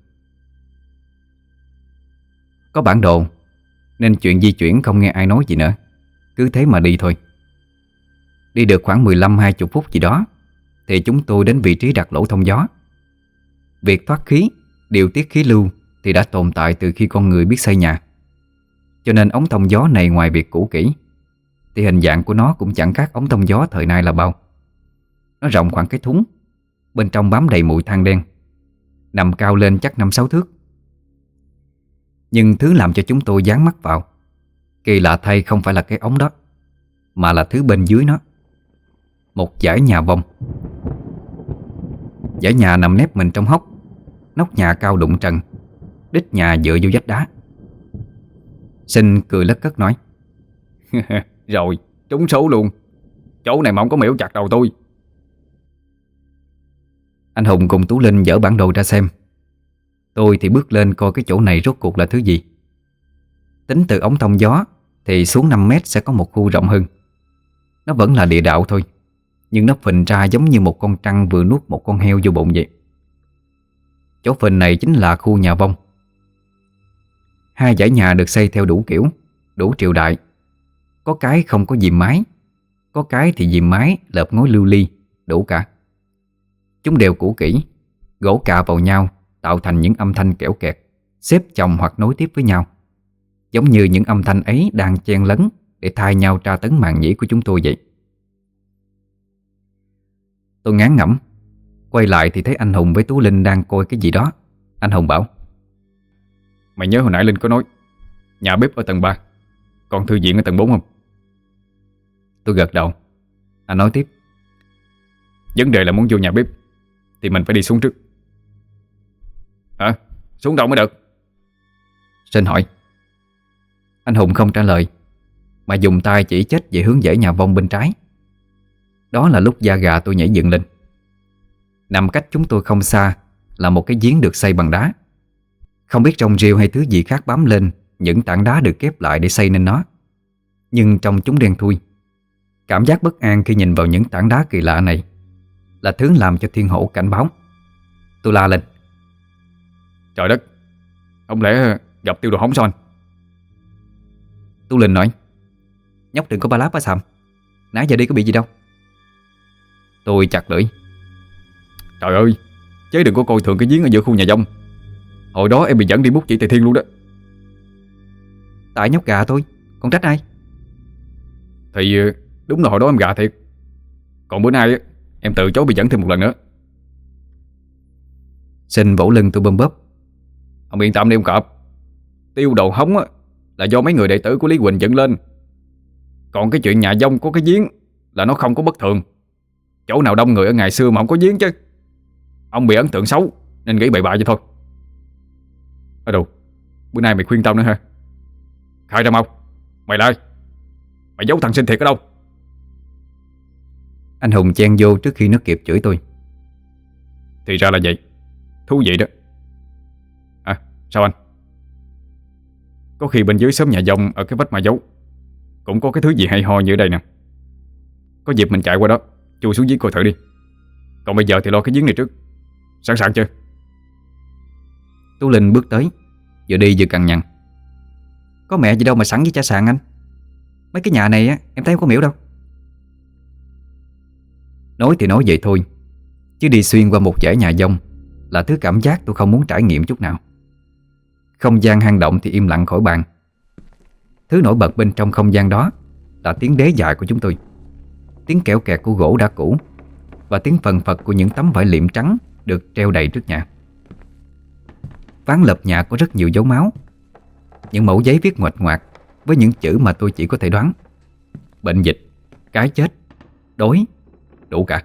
Có bản đồ nên chuyện di chuyển không nghe ai nói gì nữa, cứ thế mà đi thôi. Đi được khoảng mười lăm hai mươi phút gì đó thì chúng tôi đến vị trí đặt lỗ thông gió. Việc thoát khí, điều tiết khí lưu thì đã tồn tại từ khi con người biết xây nhà. Cho nên ống thông gió này ngoài việc cũ kỹ thì hình dạng của nó cũng chẳng khác ống thông gió thời nay là bao. Nó rộng khoảng cái thúng, bên trong bám đầy mùi than đen, nằm cao lên chắc năm sáu thước. Nhưng thứ làm cho chúng tôi dán mắt vào, kỳ lạ thay không phải là cái ống đó, mà là thứ bên dưới nó. Một dãy nhà vong. Dãy nhà nằm nép mình trong hốc, nóc nhà cao đụng trần, đít nhà dựa vô vách đá. Sinh cười lất cất nói: Rồi, trúng số luôn. Chỗ này mà không có miễu chặt đầu tôi. Anh Hùng cùng Tú Linh dỡ bản đồ ra xem. Tôi thì bước lên coi cái chỗ này rốt cuộc là thứ gì. Tính từ ống thông gió thì xuống năm mét sẽ có một khu rộng hơn. Nó vẫn là địa đạo thôi, nhưng nó phình ra giống như một con trăng vừa nuốt một con heo vô bụng vậy. Chỗ phình này chính là khu nhà vong. Hai dãy nhà được xây theo đủ kiểu, đủ triều đại. Có cái không có diềm mái, có cái thì diềm mái lợp ngói lưu ly, đủ cả. Chúng đều cũ kỹ, gỗ cà vào nhau tạo thành những âm thanh kẽo kẹt, xếp chồng hoặc nối tiếp với nhau. Giống như những âm thanh ấy đang chen lấn để thay nhau tra tấn màng nhĩ của chúng tôi vậy. Tôi ngán ngẩm, quay lại thì thấy anh Hùng với Tú Linh đang coi cái gì đó. Anh Hùng bảo: Mày nhớ hồi nãy Linh có nói nhà bếp ở tầng ba, còn thư viện ở tầng bốn không? Tôi gật đầu. Anh nói tiếp: Vấn đề là muốn vô nhà bếp thì mình phải đi xuống trước. Hả? Xuống đâu mới được? Sinh hỏi. Anh Hùng không trả lời, mà dùng tay chỉ chết về hướng dãy nhà vong bên trái. Đó là lúc da gà tôi nhảy dựng lên. Nằm cách chúng tôi không xa là một cái giếng được xây bằng đá. Không biết rong rêu hay thứ gì khác bám lên những tảng đá được kép lại để xây nên nó, nhưng trong chúng đen thui. Cảm giác bất an khi nhìn vào những tảng đá kỳ lạ này là thứ làm cho thiên hổ cảnh báo. Tôi la lên: Trời đất, không lẽ gặp tiêu đồ hóng sao anh? Tú Linh nói: Nhóc đừng có ba láp á Sàm, nãy giờ đi có bị gì đâu. Tôi chặt lưỡi: Trời ơi, chứ đừng có coi thường cái giếng ở giữa khu nhà vong. Hồi đó em bị dẫn đi bút chỉ Tề Thiên luôn đó. Tại nhóc gà thôi, còn trách ai? Thì đúng là hồi đó em gạ thiệt. Còn bữa nay em từ chối bị dẫn thêm một lần nữa. Sinh vỗ lưng tôi bơm bóp. Ông yên tâm đi ông Cọp. Tiêu đầu hống á, là do mấy người đệ tử của Lý Quỳnh dựng lên. Còn cái chuyện nhà dông có cái giếng là nó không có bất thường. Chỗ nào đông người ở ngày xưa mà không có giếng chứ. Ông bị ấn tượng xấu nên nghĩ bậy bạ vậy thôi. Ở đâu, bữa nay mày khuyên tao nữa hả? Khai ra mau. Mày lại, mày giấu thằng Sinh thiệt ở đâu? Anh Hùng chen vô trước khi nó kịp chửi tôi. Thì ra là vậy. Thú vị đó. À sao anh? Có khi bên dưới xóm nhà dông ở cái vách mà giấu cũng có cái thứ gì hay ho như ở đây nè. Có dịp mình chạy qua đó, chui xuống giếng coi thử đi. Còn bây giờ thì lo cái giếng này trước. Sẵn sàng chưa? Tú Linh bước tới, vừa đi vừa cằn nhằn. Có mẹ gì đâu mà sẵn với cha sàn anh. Mấy cái nhà này á, em thấy không có miễu đâu. Nói thì nói vậy thôi, chứ đi xuyên qua một dãy nhà dông là thứ cảm giác tôi không muốn trải nghiệm chút nào. Không gian hang động thì im lặng khỏi bàn. Thứ nổi bật bên trong không gian đó là tiếng đế dài của chúng tôi, tiếng kẽo kẹt của gỗ đã cũ và tiếng phần phật của những tấm vải liệm trắng được treo đầy trước nhà. Ván lợp nhà có rất nhiều dấu máu. Những mẩu giấy viết ngoạch ngoạc với những chữ mà tôi chỉ có thể đoán: bệnh dịch, cái chết, đói, đủ cả.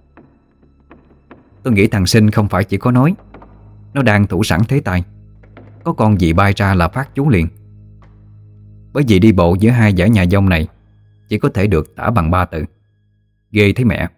Tôi nghĩ thằng Sinh không phải chỉ có nói. Nó đang thủ sẵn thế tay. Có con gì bay ra là phát chú liền. Bởi vì đi bộ giữa hai dãy nhà dông này chỉ có thể được tả bằng ba từ: ghê thấy mẹ.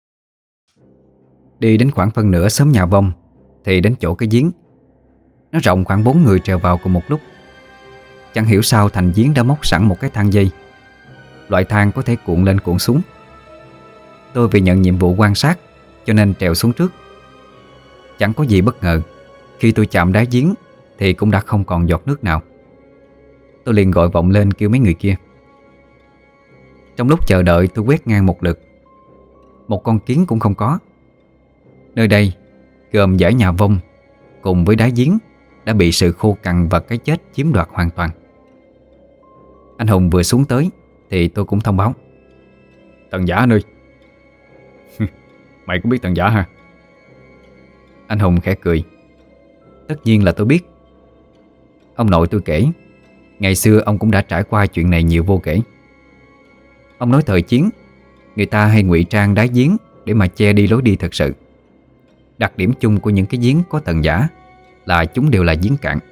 Đi đến khoảng phân nửa xóm nhà vong thì đến chỗ cái giếng. Nó rộng khoảng bốn người trèo vào cùng một lúc. Chẳng hiểu sao thành giếng đã móc sẵn một cái thang dây. Loại thang có thể cuộn lên cuộn xuống. Tôi vì nhận nhiệm vụ quan sát cho nên trèo xuống trước. Chẳng có gì bất ngờ, khi tôi chạm đáy giếng thì cũng đã không còn giọt nước nào. Tôi liền gọi vọng lên kêu mấy người kia. Trong lúc chờ đợi tôi quét ngang một lượt. Một con kiến cũng không có. Nơi đây gồm dãy nhà vong cùng với đáy giếng đã bị sự khô cằn và cái chết chiếm đoạt hoàn toàn. Anh Hùng vừa xuống tới thì tôi cũng thông báo: Tần Giả anh ơi. Mày cũng biết Tần Giả hả? Anh Hùng khẽ cười. Tất nhiên là tôi biết. Ông nội tôi kể, ngày xưa ông cũng đã trải qua chuyện này nhiều vô kể. Ông nói thời chiến, người ta hay ngụy trang đáy giếng để mà che đi lối đi thật sự. Đặc điểm chung của những cái giếng có Tần Giả là chúng đều là giếng cạn.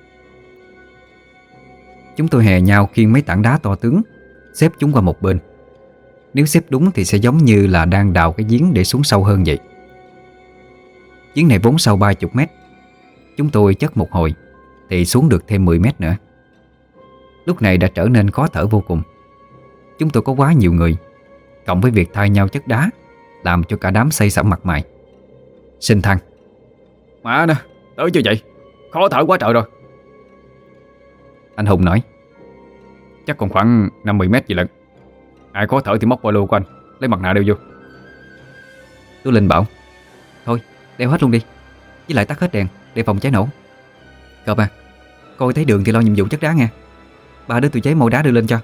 Chúng tôi hè nhau khiêng mấy tảng đá to tướng, xếp chúng qua một bên. Nếu xếp đúng thì sẽ giống như là đang đào cái giếng để xuống sâu hơn vậy. Giếng này vốn sâu ba mươi mét. Chúng tôi chất một hồi thì xuống được thêm mười mét nữa. Lúc này đã trở nên khó thở vô cùng. Chúng tôi có quá nhiều người, cộng với việc thay nhau chất đá, làm cho cả đám xây sẩm mặt mày. Sinh than: Mà nè, tới chưa vậy? Khó thở quá trời rồi. Anh Hùng nói: Chắc còn khoảng năm mươi mét gì lận. Ai khó thở thì móc ba lô của anh, lấy mặt nạ đeo vô. Tú Linh bảo: Thôi, đeo hết luôn đi. Với lại tắt hết đèn để phòng cháy nổ. Cậu à, coi thấy đường thì lo nhiệm vụ chất đá nha. Ba đứa tụi cháy mồi đá đưa lên cho.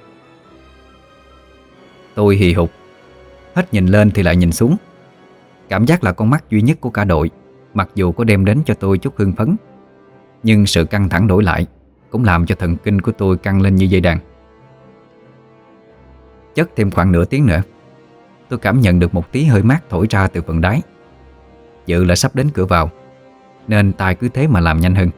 Tôi hì hục, hết nhìn lên thì lại nhìn xuống. Cảm giác là con mắt duy nhất của cả đội, mặc dù có đem đến cho tôi chút hưng phấn. Nhưng sự căng thẳng đổi lại cũng làm cho thần kinh của tôi căng lên như dây đàn. Chất thêm khoảng nửa tiếng nữa, tôi cảm nhận được một tí hơi mát thổi ra từ phần đáy. Dự là sắp đến cửa vào, nên tay cứ thế mà làm nhanh hơn.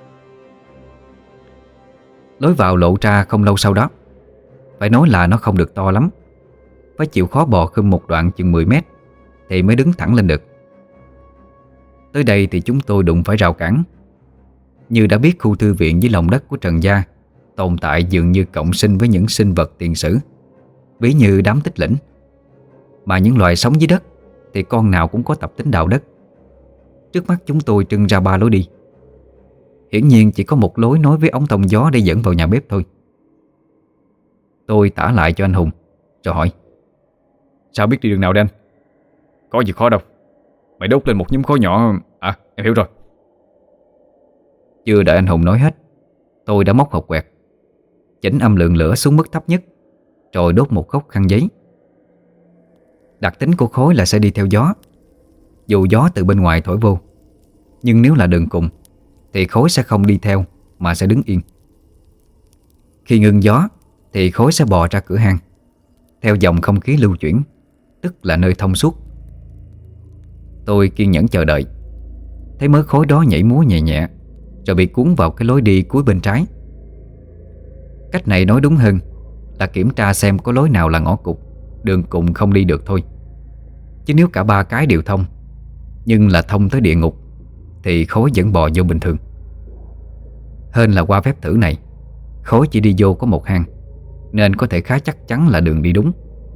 Lối vào lộ ra không lâu sau đó. Phải nói là nó không được to lắm. Phải chịu khó bò khum một đoạn chừng mười mét thì mới đứng thẳng lên được. Tới đây thì chúng tôi đụng phải rào cản. Như đã biết, khu thư viện dưới lòng đất của Trần gia tồn tại dường như cộng sinh với những sinh vật tiền sử, ví như đám tích lĩnh. Mà những loài sống dưới đất thì con nào cũng có tập tính đạo đất. Trước mắt chúng tôi trưng ra ba lối đi. Hiển nhiên chỉ có một lối nối với ống thông gió để dẫn vào nhà bếp thôi. Tôi tả lại cho anh Hùng rồi hỏi: Sao biết đi đường nào đây anh? Có gì khó đâu. Mày đốt lên một nhúm khói nhỏ. À em hiểu rồi. Chưa đợi anh Hùng nói hết, tôi đã móc hộp quẹt, chỉnh âm lượng lửa xuống mức thấp nhất, rồi đốt một góc khăn giấy. Đặc tính của khói là sẽ đi theo gió. Dù gió từ bên ngoài thổi vô, nhưng nếu là đường cùng thì khói sẽ không đi theo mà sẽ đứng yên. Khi ngưng gió thì khói sẽ bò ra cửa hang theo dòng không khí lưu chuyển, tức là nơi thông suốt. Tôi kiên nhẫn chờ đợi, thấy mớ khói đó nhảy múa nhẹ nhẹ, rồi bị cuốn vào cái lối đi cuối bên trái. Cách này nói đúng hơn là kiểm tra xem có lối nào là ngõ cụt, đường cùng không đi được thôi. Chứ nếu cả ba cái đều thông, nhưng là thông tới địa ngục, thì khói vẫn bò vô bình thường. Hên là qua phép thử này, khói chỉ đi vô có một hang, nên có thể khá chắc chắn là đường đi đúng.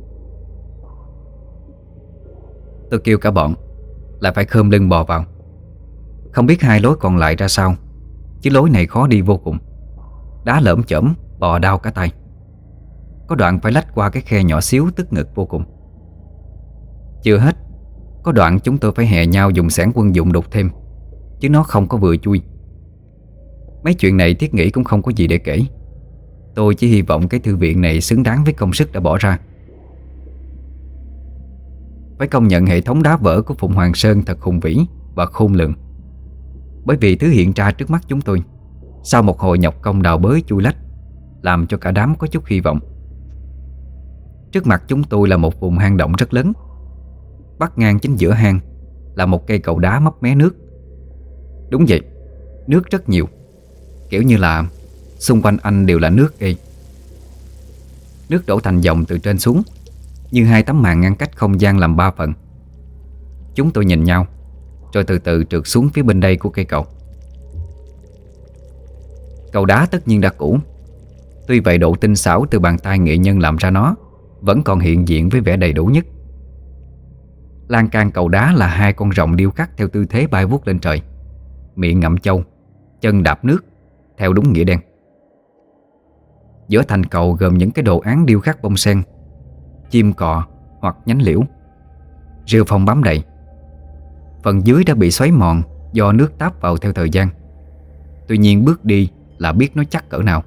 Tôi kêu cả bọn là phải khom lưng bò vào. Không biết hai lối còn lại ra sao, chứ lối này khó đi vô cùng. Đá lởm chởm, bò đau cả tay. Có đoạn phải lách qua cái khe nhỏ xíu tức ngực vô cùng. Chưa hết, có đoạn chúng tôi phải hè nhau dùng xẻng quân dụng đục thêm, chứ nó không có vừa chui. Mấy chuyện này thiết nghĩ cũng không có gì để kể. Tôi chỉ hy vọng cái thư viện này xứng đáng với công sức đã bỏ ra. Phải công nhận hệ thống đá vỡ của Phụng Hoàng Sơn thật hùng vĩ và khôn lường. Bởi vì thứ hiện ra trước mắt chúng tôi sau một hồi nhọc công đào bới chui lách, làm cho cả đám có chút hy vọng. Trước mặt chúng tôi là một vùng hang động rất lớn. Bắc ngang chính giữa hang là một cây cầu đá mấp mé nước. Đúng vậy, nước rất nhiều, kiểu như là xung quanh anh đều là nước gây. Nước đổ thành dòng từ trên xuống, như hai tấm màn ngăn cách không gian làm ba phần. Chúng tôi nhìn nhau, rồi từ từ trượt xuống phía bên đây của cây cầu. Cầu đá tất nhiên đã cũ, tuy vậy độ tinh xảo từ bàn tay nghệ nhân làm ra nó vẫn còn hiện diện với vẻ đầy đủ nhất. Lan can cầu đá là hai con rồng điêu khắc theo tư thế bay vút lên trời, miệng ngậm châu, chân đạp nước, theo đúng nghĩa đen. Giữa thành cầu gồm những cái đồ án điêu khắc bông sen, chim cọ hoặc nhánh liễu, rêu phong bám đầy. Phần dưới đã bị xoáy mòn do nước táp vào theo thời gian. Tuy nhiên bước đi là biết nó chắc cỡ nào.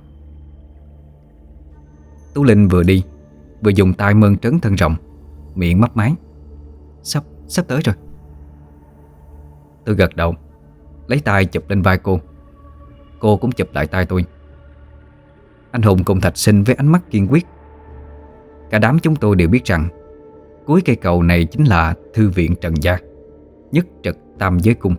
Tú Linh vừa đi vừa dùng tay mơn trớn thân rồng, miệng mấp máy. Sắp, sắp tới rồi. Tôi gật đầu, lấy tay chụp lên vai cô. Cô cũng chụp lại tay tôi. Anh Hùng cùng Thạch Sinh với ánh mắt kiên quyết. Cả đám chúng tôi đều biết rằng cuối cây cầu này chính là thư viện Trần Gia, nhất trực tam giới cung.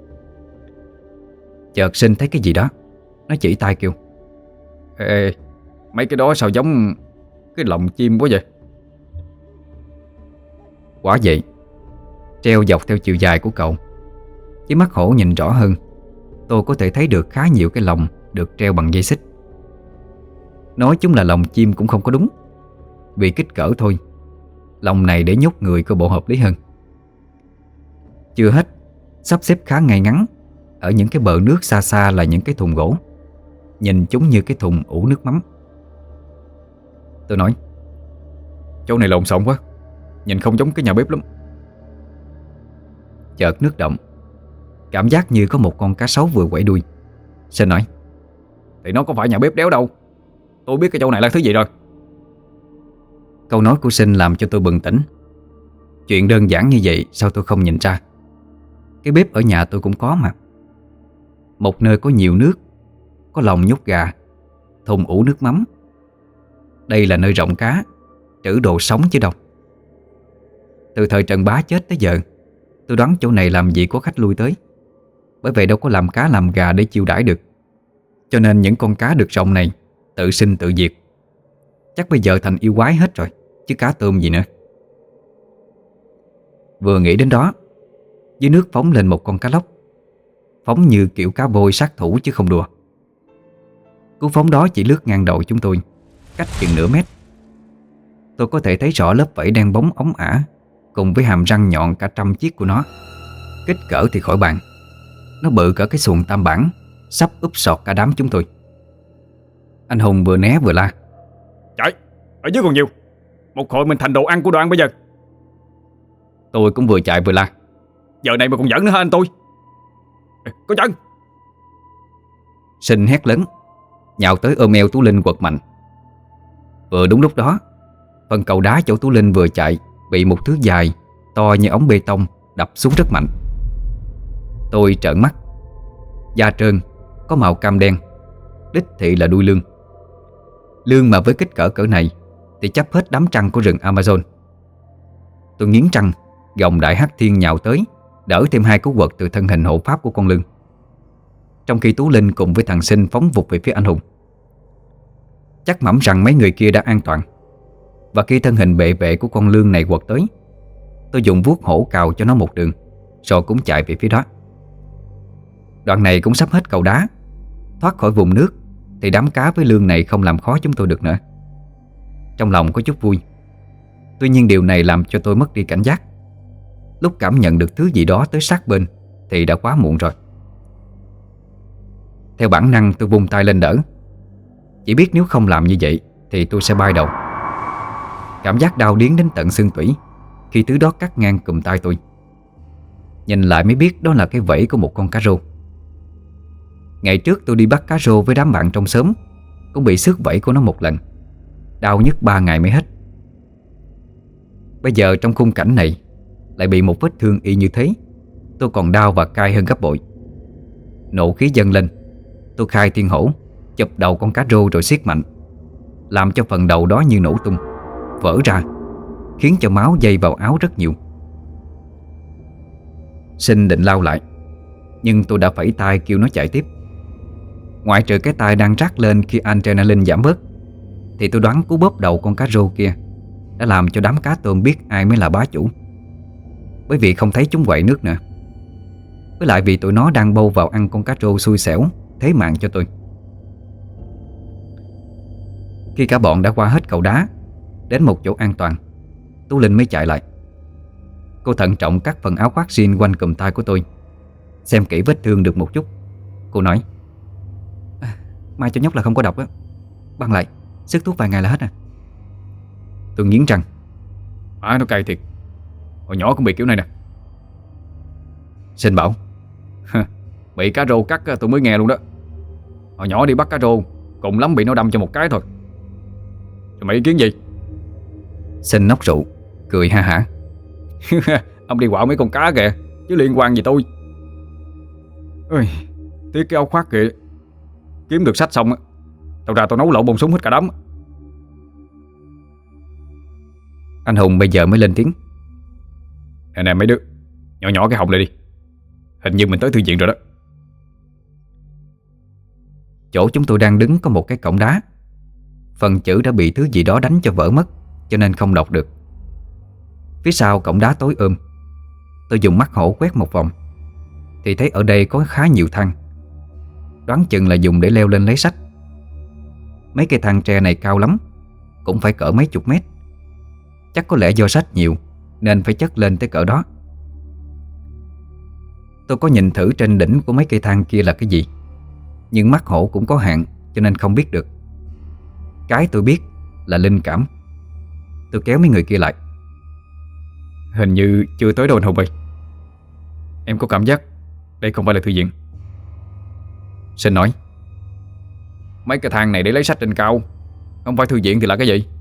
Chợt Sinh thấy cái gì đó, nó chỉ tay kêu: Ê, mấy cái đó sao giống cái lồng chim quá vậy? Quả vậy, treo dọc theo chiều dài của cầu. Với mắt hổ nhìn rõ hơn, tôi có thể thấy được khá nhiều cái lồng được treo bằng dây xích. Nói chúng là lồng chim cũng không có đúng, vì kích cỡ thôi. Lồng này để nhốt người coi bộ hợp lý hơn. Chưa hết, sắp xếp khá ngay ngắn. Ở những cái bờ nước xa xa là những cái thùng gỗ, nhìn chúng như cái thùng ủ nước mắm. Tôi nói: Chỗ này lộn xộn quá, nhìn không giống cái nhà bếp lắm. Chợt nước động, cảm giác như có một con cá sấu vừa quẩy đuôi. Sinh nói: Thì nó có phải nhà bếp đéo đâu, tôi biết cái chỗ này là thứ gì rồi. Câu nói của Sinh làm cho tôi bừng tỉnh. Chuyện đơn giản như vậy sao tôi không nhìn ra? Cái bếp ở nhà tôi cũng có mà. Một nơi có nhiều nước, có lồng nhốt gà, thùng ủ nước mắm. Đây là nơi rộng cá, trữ đồ sống chứ đâu. Từ thời Trần Bá chết tới giờ, tôi đoán chỗ này làm gì có khách lui tới. Bởi vậy đâu có làm cá làm gà để chiêu đãi được. Cho nên những con cá được rộng này tự sinh tự diệt. Chắc bây giờ thành yêu quái hết rồi, chứ cá tôm gì nữa. Vừa nghĩ đến đó, dưới nước phóng lên một con cá lóc, phóng như kiểu cá vôi sát thủ chứ không đùa. Cú phóng đó chỉ lướt ngang đầu chúng tôi, cách chừng nửa mét. Tôi có thể thấy rõ lớp vảy đen bóng ống ả, cùng với hàm răng nhọn cả trăm chiếc của nó. Kích cỡ thì khỏi bàn, nó bự cỡ cái xuồng tam bản, sắp úp sọt cả đám chúng tôi. Anh Hùng vừa né vừa la: Chạy, ở dưới còn nhiều, một hồi mình thành đồ ăn của đoàn bây giờ. Tôi cũng vừa chạy vừa la: Giờ này mà còn giỡn nữa hả anh tôi? Ê, có chân. Sinh hét lớn, nhào tới ôm eo Tú Linh quật mạnh. Vừa đúng lúc đó, phần cầu đá chỗ Tú Linh vừa chạy bị một thứ dài to như ống bê tông đập xuống rất mạnh. Tôi trợn mắt. Da trơn, có màu cam đen, đích thị là đuôi lương. Lương mà với kích cỡ cỡ này thì chấp hết đám trăng của rừng Amazon. Tôi nghiến răng, gồng đại hắc thiên nhào tới, đỡ thêm hai cú quật từ thân hình hộ pháp của con lương, trong khi Tú Linh cùng với thằng Sinh phóng vụt về phía anh hùng. Chắc mẩm rằng mấy người kia đã an toàn. Và khi thân hình bệ vệ của con lương này quật tới, tôi dùng vuốt hổ cào cho nó một đường, rồi cũng chạy về phía đó. Đoạn này cũng sắp hết cầu đá. Thoát khỏi vùng nước thì đám cá với lương này không làm khó chúng tôi được nữa. Trong lòng có chút vui. Tuy nhiên điều này làm cho tôi mất đi cảnh giác. Lúc cảm nhận được thứ gì đó tới sát bên thì đã quá muộn rồi. Theo bản năng tôi vung tay lên đỡ. Chỉ biết nếu không làm như vậy thì tôi sẽ bay đầu. Cảm giác đau điếng đến tận xương tủy khi thứ đó cắt ngang cùm tay tôi. Nhìn lại mới biết đó là cái vẫy của một con cá rô. Ngày trước tôi đi bắt cá rô với đám bạn trong xóm, cũng bị xước vẫy của nó một lần. Đau nhất ba ngày mới hết. Bây giờ trong khung cảnh này lại bị một vết thương y như thế, tôi còn đau và cay hơn gấp bội. Nộ khí dâng lên, tôi khai thiên hổ, chụp đầu con cá rô rồi siết mạnh, làm cho phần đầu đó như nổ tung, vỡ ra, khiến cho máu dây vào áo rất nhiều. Sinh định lao lại, nhưng tôi đã phẩy tay kêu nó chạy tiếp. Ngoại trừ cái tay đang rát lên khi adrenaline giảm bớt, thì tôi đoán cú bóp đầu con cá rô kia đã làm cho đám cá tôm biết ai mới là bá chủ. Bởi vì không thấy chúng quậy nước nữa. Với lại vì tụi nó đang bâu vào ăn con cá rô xui xẻo, thế mạng cho tôi. Khi cả bọn đã qua hết cầu đá, đến một chỗ an toàn, Tú Linh mới chạy lại. Cô thận trọng cắt phần áo khoác jean quanh cùm tay của tôi, xem kỹ vết thương được một chút. Cô nói: à, mai cho nhóc là không có độc á, băng lại, sức thuốc vài ngày là hết à. Tôi nghiến răng: À, nó cay thiệt. Hồi nhỏ cũng bị kiểu này nè. Sinh bảo: bị cá rô cắt tôi mới nghe luôn đó. Hồi nhỏ đi bắt cá rô, cùng lắm bị nó đâm cho một cái thôi. Rồi mày ý kiến gì? Sinh nốc rượu, cười ha hả: ông đi quạo mấy con cá kìa, chứ liên quan gì tôi. Ôi, tiếc cái áo khoác kìa. Kiếm được sách xong á, tao ra tao nấu lẩu bông súng hết cả đám. Anh Hùng bây giờ mới lên tiếng: Nè nè mấy đứa, nhỏ nhỏ cái họng lại đi. Hình như mình tới thư viện rồi đó. Chỗ chúng tôi đang đứng có một cái cổng đá. Phần chữ đã bị thứ gì đó đánh cho vỡ mất, cho nên không đọc được. Phía sau cổng đá tối ôm. Tôi dùng mắt hổ quét một vòng thì thấy ở đây có khá nhiều thang. Đoán chừng là dùng để leo lên lấy sách. Mấy cây thang tre này cao lắm, cũng phải cỡ mấy chục mét. Chắc có lẽ do sách nhiều nên phải chất lên tới cỡ đó. Tôi có nhìn thử trên đỉnh của mấy cây thang kia là cái gì, nhưng mắt hổ cũng có hạn, cho nên không biết được. Cái tôi biết là linh cảm. Tôi kéo mấy người kia lại: Hình như chưa tới đâu anh Hùng ơi. Em có cảm giác đây không phải là thư viện. Sinh nói: Mấy cái thang này để lấy sách trên cao, không phải thư viện thì là cái gì?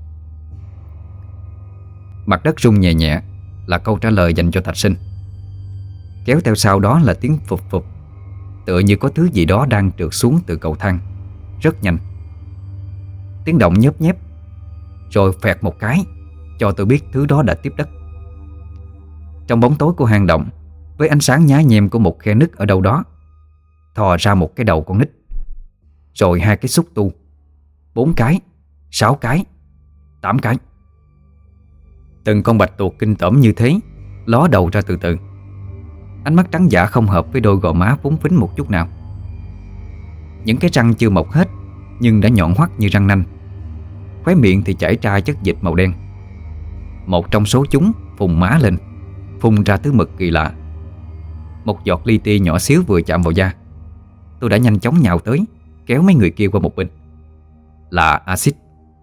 Mặt đất rung nhẹ nhẹ là câu trả lời dành cho Thạch Sinh. Kéo theo sau đó là tiếng phụp phụp, tựa như có thứ gì đó đang trượt xuống từ cầu thang, rất nhanh. Tiếng động nhớp nhép, rồi phẹt một cái cho tôi biết thứ đó đã tiếp đất. Trong bóng tối của hang động, với ánh sáng nhá nhem của một khe nứt ở đâu đó, thò ra một cái đầu con nít, rồi hai cái xúc tu, bốn cái, sáu cái, tám cái. Từng con bạch tuộc kinh tởm như thế ló đầu ra từ từ. Ánh mắt trắng dã không hợp với đôi gò má phúng phính một chút nào. Những cái răng chưa mọc hết nhưng đã nhọn hoắt như răng nanh. Khóe miệng thì chảy ra chất dịch màu đen. Một trong số chúng phùng má lên, phun ra thứ mực kỳ lạ. Một giọt li ti nhỏ xíu vừa chạm vào da, tôi đã nhanh chóng nhào tới, kéo mấy người kia qua một bên. Là axit.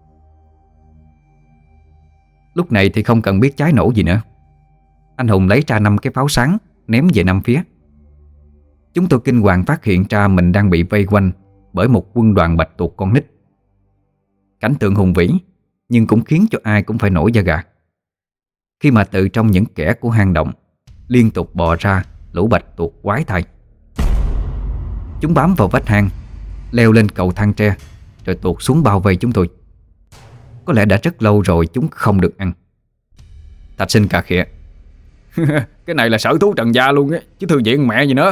Lúc này thì không cần biết cháy nổ gì nữa. Anh Hùng lấy ra năm cái pháo sáng, ném về năm phía. Chúng tôi kinh hoàng phát hiện ra mình đang bị vây quanh bởi một quân đoàn bạch tuộc con nít. Cảnh tượng hùng vĩ, nhưng cũng khiến cho ai cũng phải nổi da gà, khi mà từ trong những kẽ của hang động liên tục bò ra lũ bạch tuộc quái thai. Chúng bám vào vách hang, leo lên cầu thang tre, rồi tuột xuống bao vây chúng tôi. Có lẽ đã rất lâu rồi chúng không được ăn. Thạch Sinh cà khịa: Cái này là sở thú Trần gia luôn á, chứ thư viện mẹ gì nữa.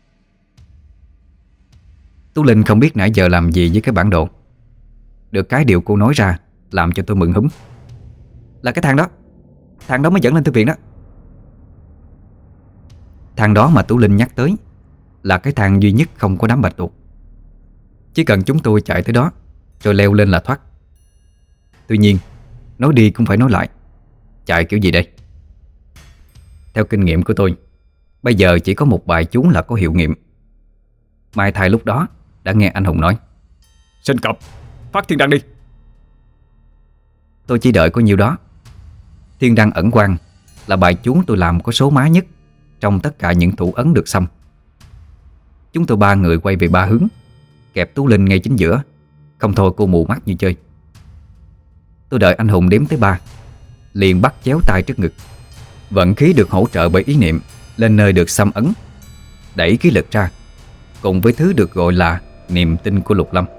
Tú Linh không biết nãy giờ làm gì với cái bản đồ. Được cái điều cô nói ra làm cho tôi mừng húm. Là cái thang đó, thang đó mới dẫn lên thư viện đó. Thang đó mà Tú Linh nhắc tới là cái thang duy nhất không có đám bạch tuộc. Chỉ cần chúng tôi chạy tới đó rồi leo lên là thoát. Tuy nhiên, nói đi cũng phải nói lại, chạy kiểu gì đây? Theo kinh nghiệm của tôi, bây giờ chỉ có một bài chú là có hiệu nghiệm. Mai Thai lúc đó đã nghe anh Hùng nói: Sinh cọp, phát thiên đăng đi. Tôi chỉ đợi có nhiêu đó. Thiên đăng ẩn quang là bài chú tôi làm có số má nhất trong tất cả những thủ ấn được xăm. Chúng tôi ba người quay về ba hướng, kẹp Tú Linh ngay chính giữa, không thôi cô mù mắt như chơi. Tôi đợi anh Hùng đếm tới ba, liền bắt chéo tay trước ngực, vận khí được hỗ trợ bởi ý niệm lên nơi được xăm ấn, đẩy khí lực ra, cùng với thứ được gọi là niềm tin của Lục Lâm.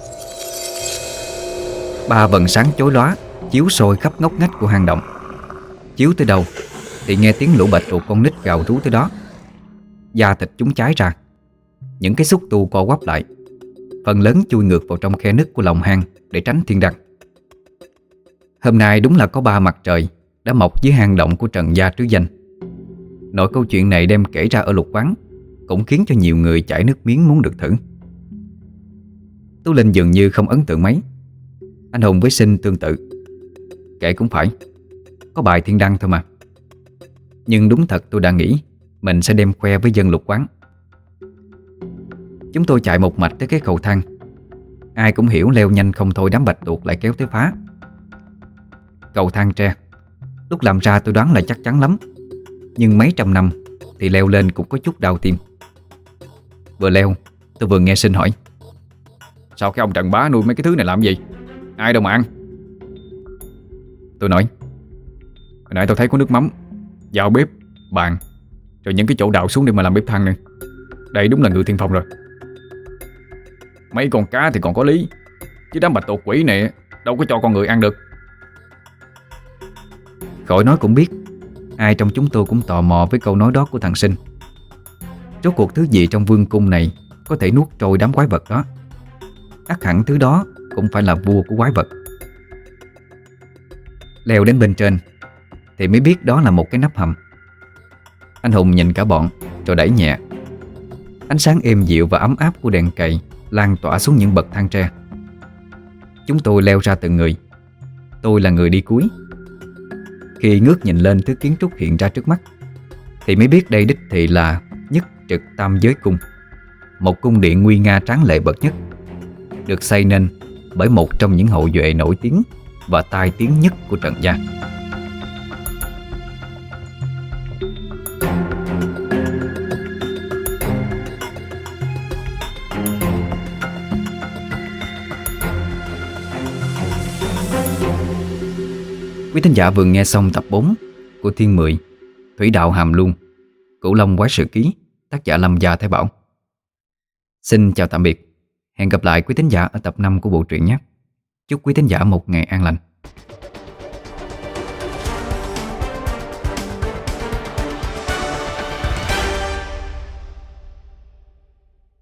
Ba vầng sáng chói lóa chiếu soi khắp ngóc ngách của hang động. Chiếu tới đâu thì nghe tiếng lũ bạch tuộc con nít gào rú tới đó. Da thịt chúng cháy ra, những cái xúc tu co quắp lại, phần lớn chui ngược vào trong khe nứt của lòng hang để tránh thiên đăng. Hôm nay đúng là có ba mặt trời đã mọc dưới hang động của Trần gia trứ danh. Nội câu chuyện này đem kể ra ở Lục quán cũng khiến cho nhiều người chảy nước miếng muốn được thử. Tú Linh dường như không ấn tượng mấy. Anh Hùng với Sinh tương tự. Kể cũng phải, có bài thiên đăng thôi mà. Nhưng đúng thật tôi đã nghĩ mình sẽ đem khoe với dân Lục quán. Chúng tôi chạy một mạch tới cái cầu thang. Ai cũng hiểu leo nhanh không thôi đám bạch tuộc lại kéo tới phá. Cầu thang tre, lúc làm ra tôi đoán là chắc chắn lắm, nhưng mấy trăm năm thì leo lên cũng có chút đau tim. Vừa leo tôi vừa nghe Sinh hỏi: Sao cái ông Trần bá nuôi mấy cái thứ này làm gì? Ai đâu mà ăn? Tôi nói: Hồi nãy tôi thấy có nước mắm, dao bếp, bàn, rồi những cái chỗ đào xuống để mà làm bếp than nữa. Đây đúng là người tiên phong rồi. Mấy con cá thì còn có lý, chứ đám bạch tuộc quỷ này đâu có cho con người ăn được. Khỏi nói cũng biết, ai trong chúng tôi cũng tò mò với câu nói đó của thằng Sinh. Rốt cuộc thứ gì trong vương cung này có thể nuốt trôi đám quái vật đó? Ắt hẳn thứ đó cũng phải là vua của quái vật. Leo đến bên trên thì mới biết đó là một cái nắp hầm. Anh Hùng nhìn cả bọn rồi đẩy nhẹ. Ánh sáng êm dịu và ấm áp của đèn cầy lan tỏa xuống những bậc thang tre. Chúng tôi leo ra từng người. Tôi là người đi cuối. Khi ngước nhìn lên thứ kiến trúc hiện ra trước mắt thì mới biết đây đích thị là Nhất Trực Tam Giới Cung, một cung điện nguy nga tráng lệ bậc nhất, được xây nên bởi một trong những hậu duệ nổi tiếng và tai tiếng nhất của Trần gia. Quý thính giả vừa nghe xong tập bốn của Thiên Mười, Thủy Đạo Hàm Luân, Cửu Long Quái Sự Ký, tác giả Lâm Gia Thái Bảo. Xin chào tạm biệt. Hẹn gặp lại quý thính giả ở tập năm của bộ truyện nhé. Chúc quý thính giả một ngày an lành.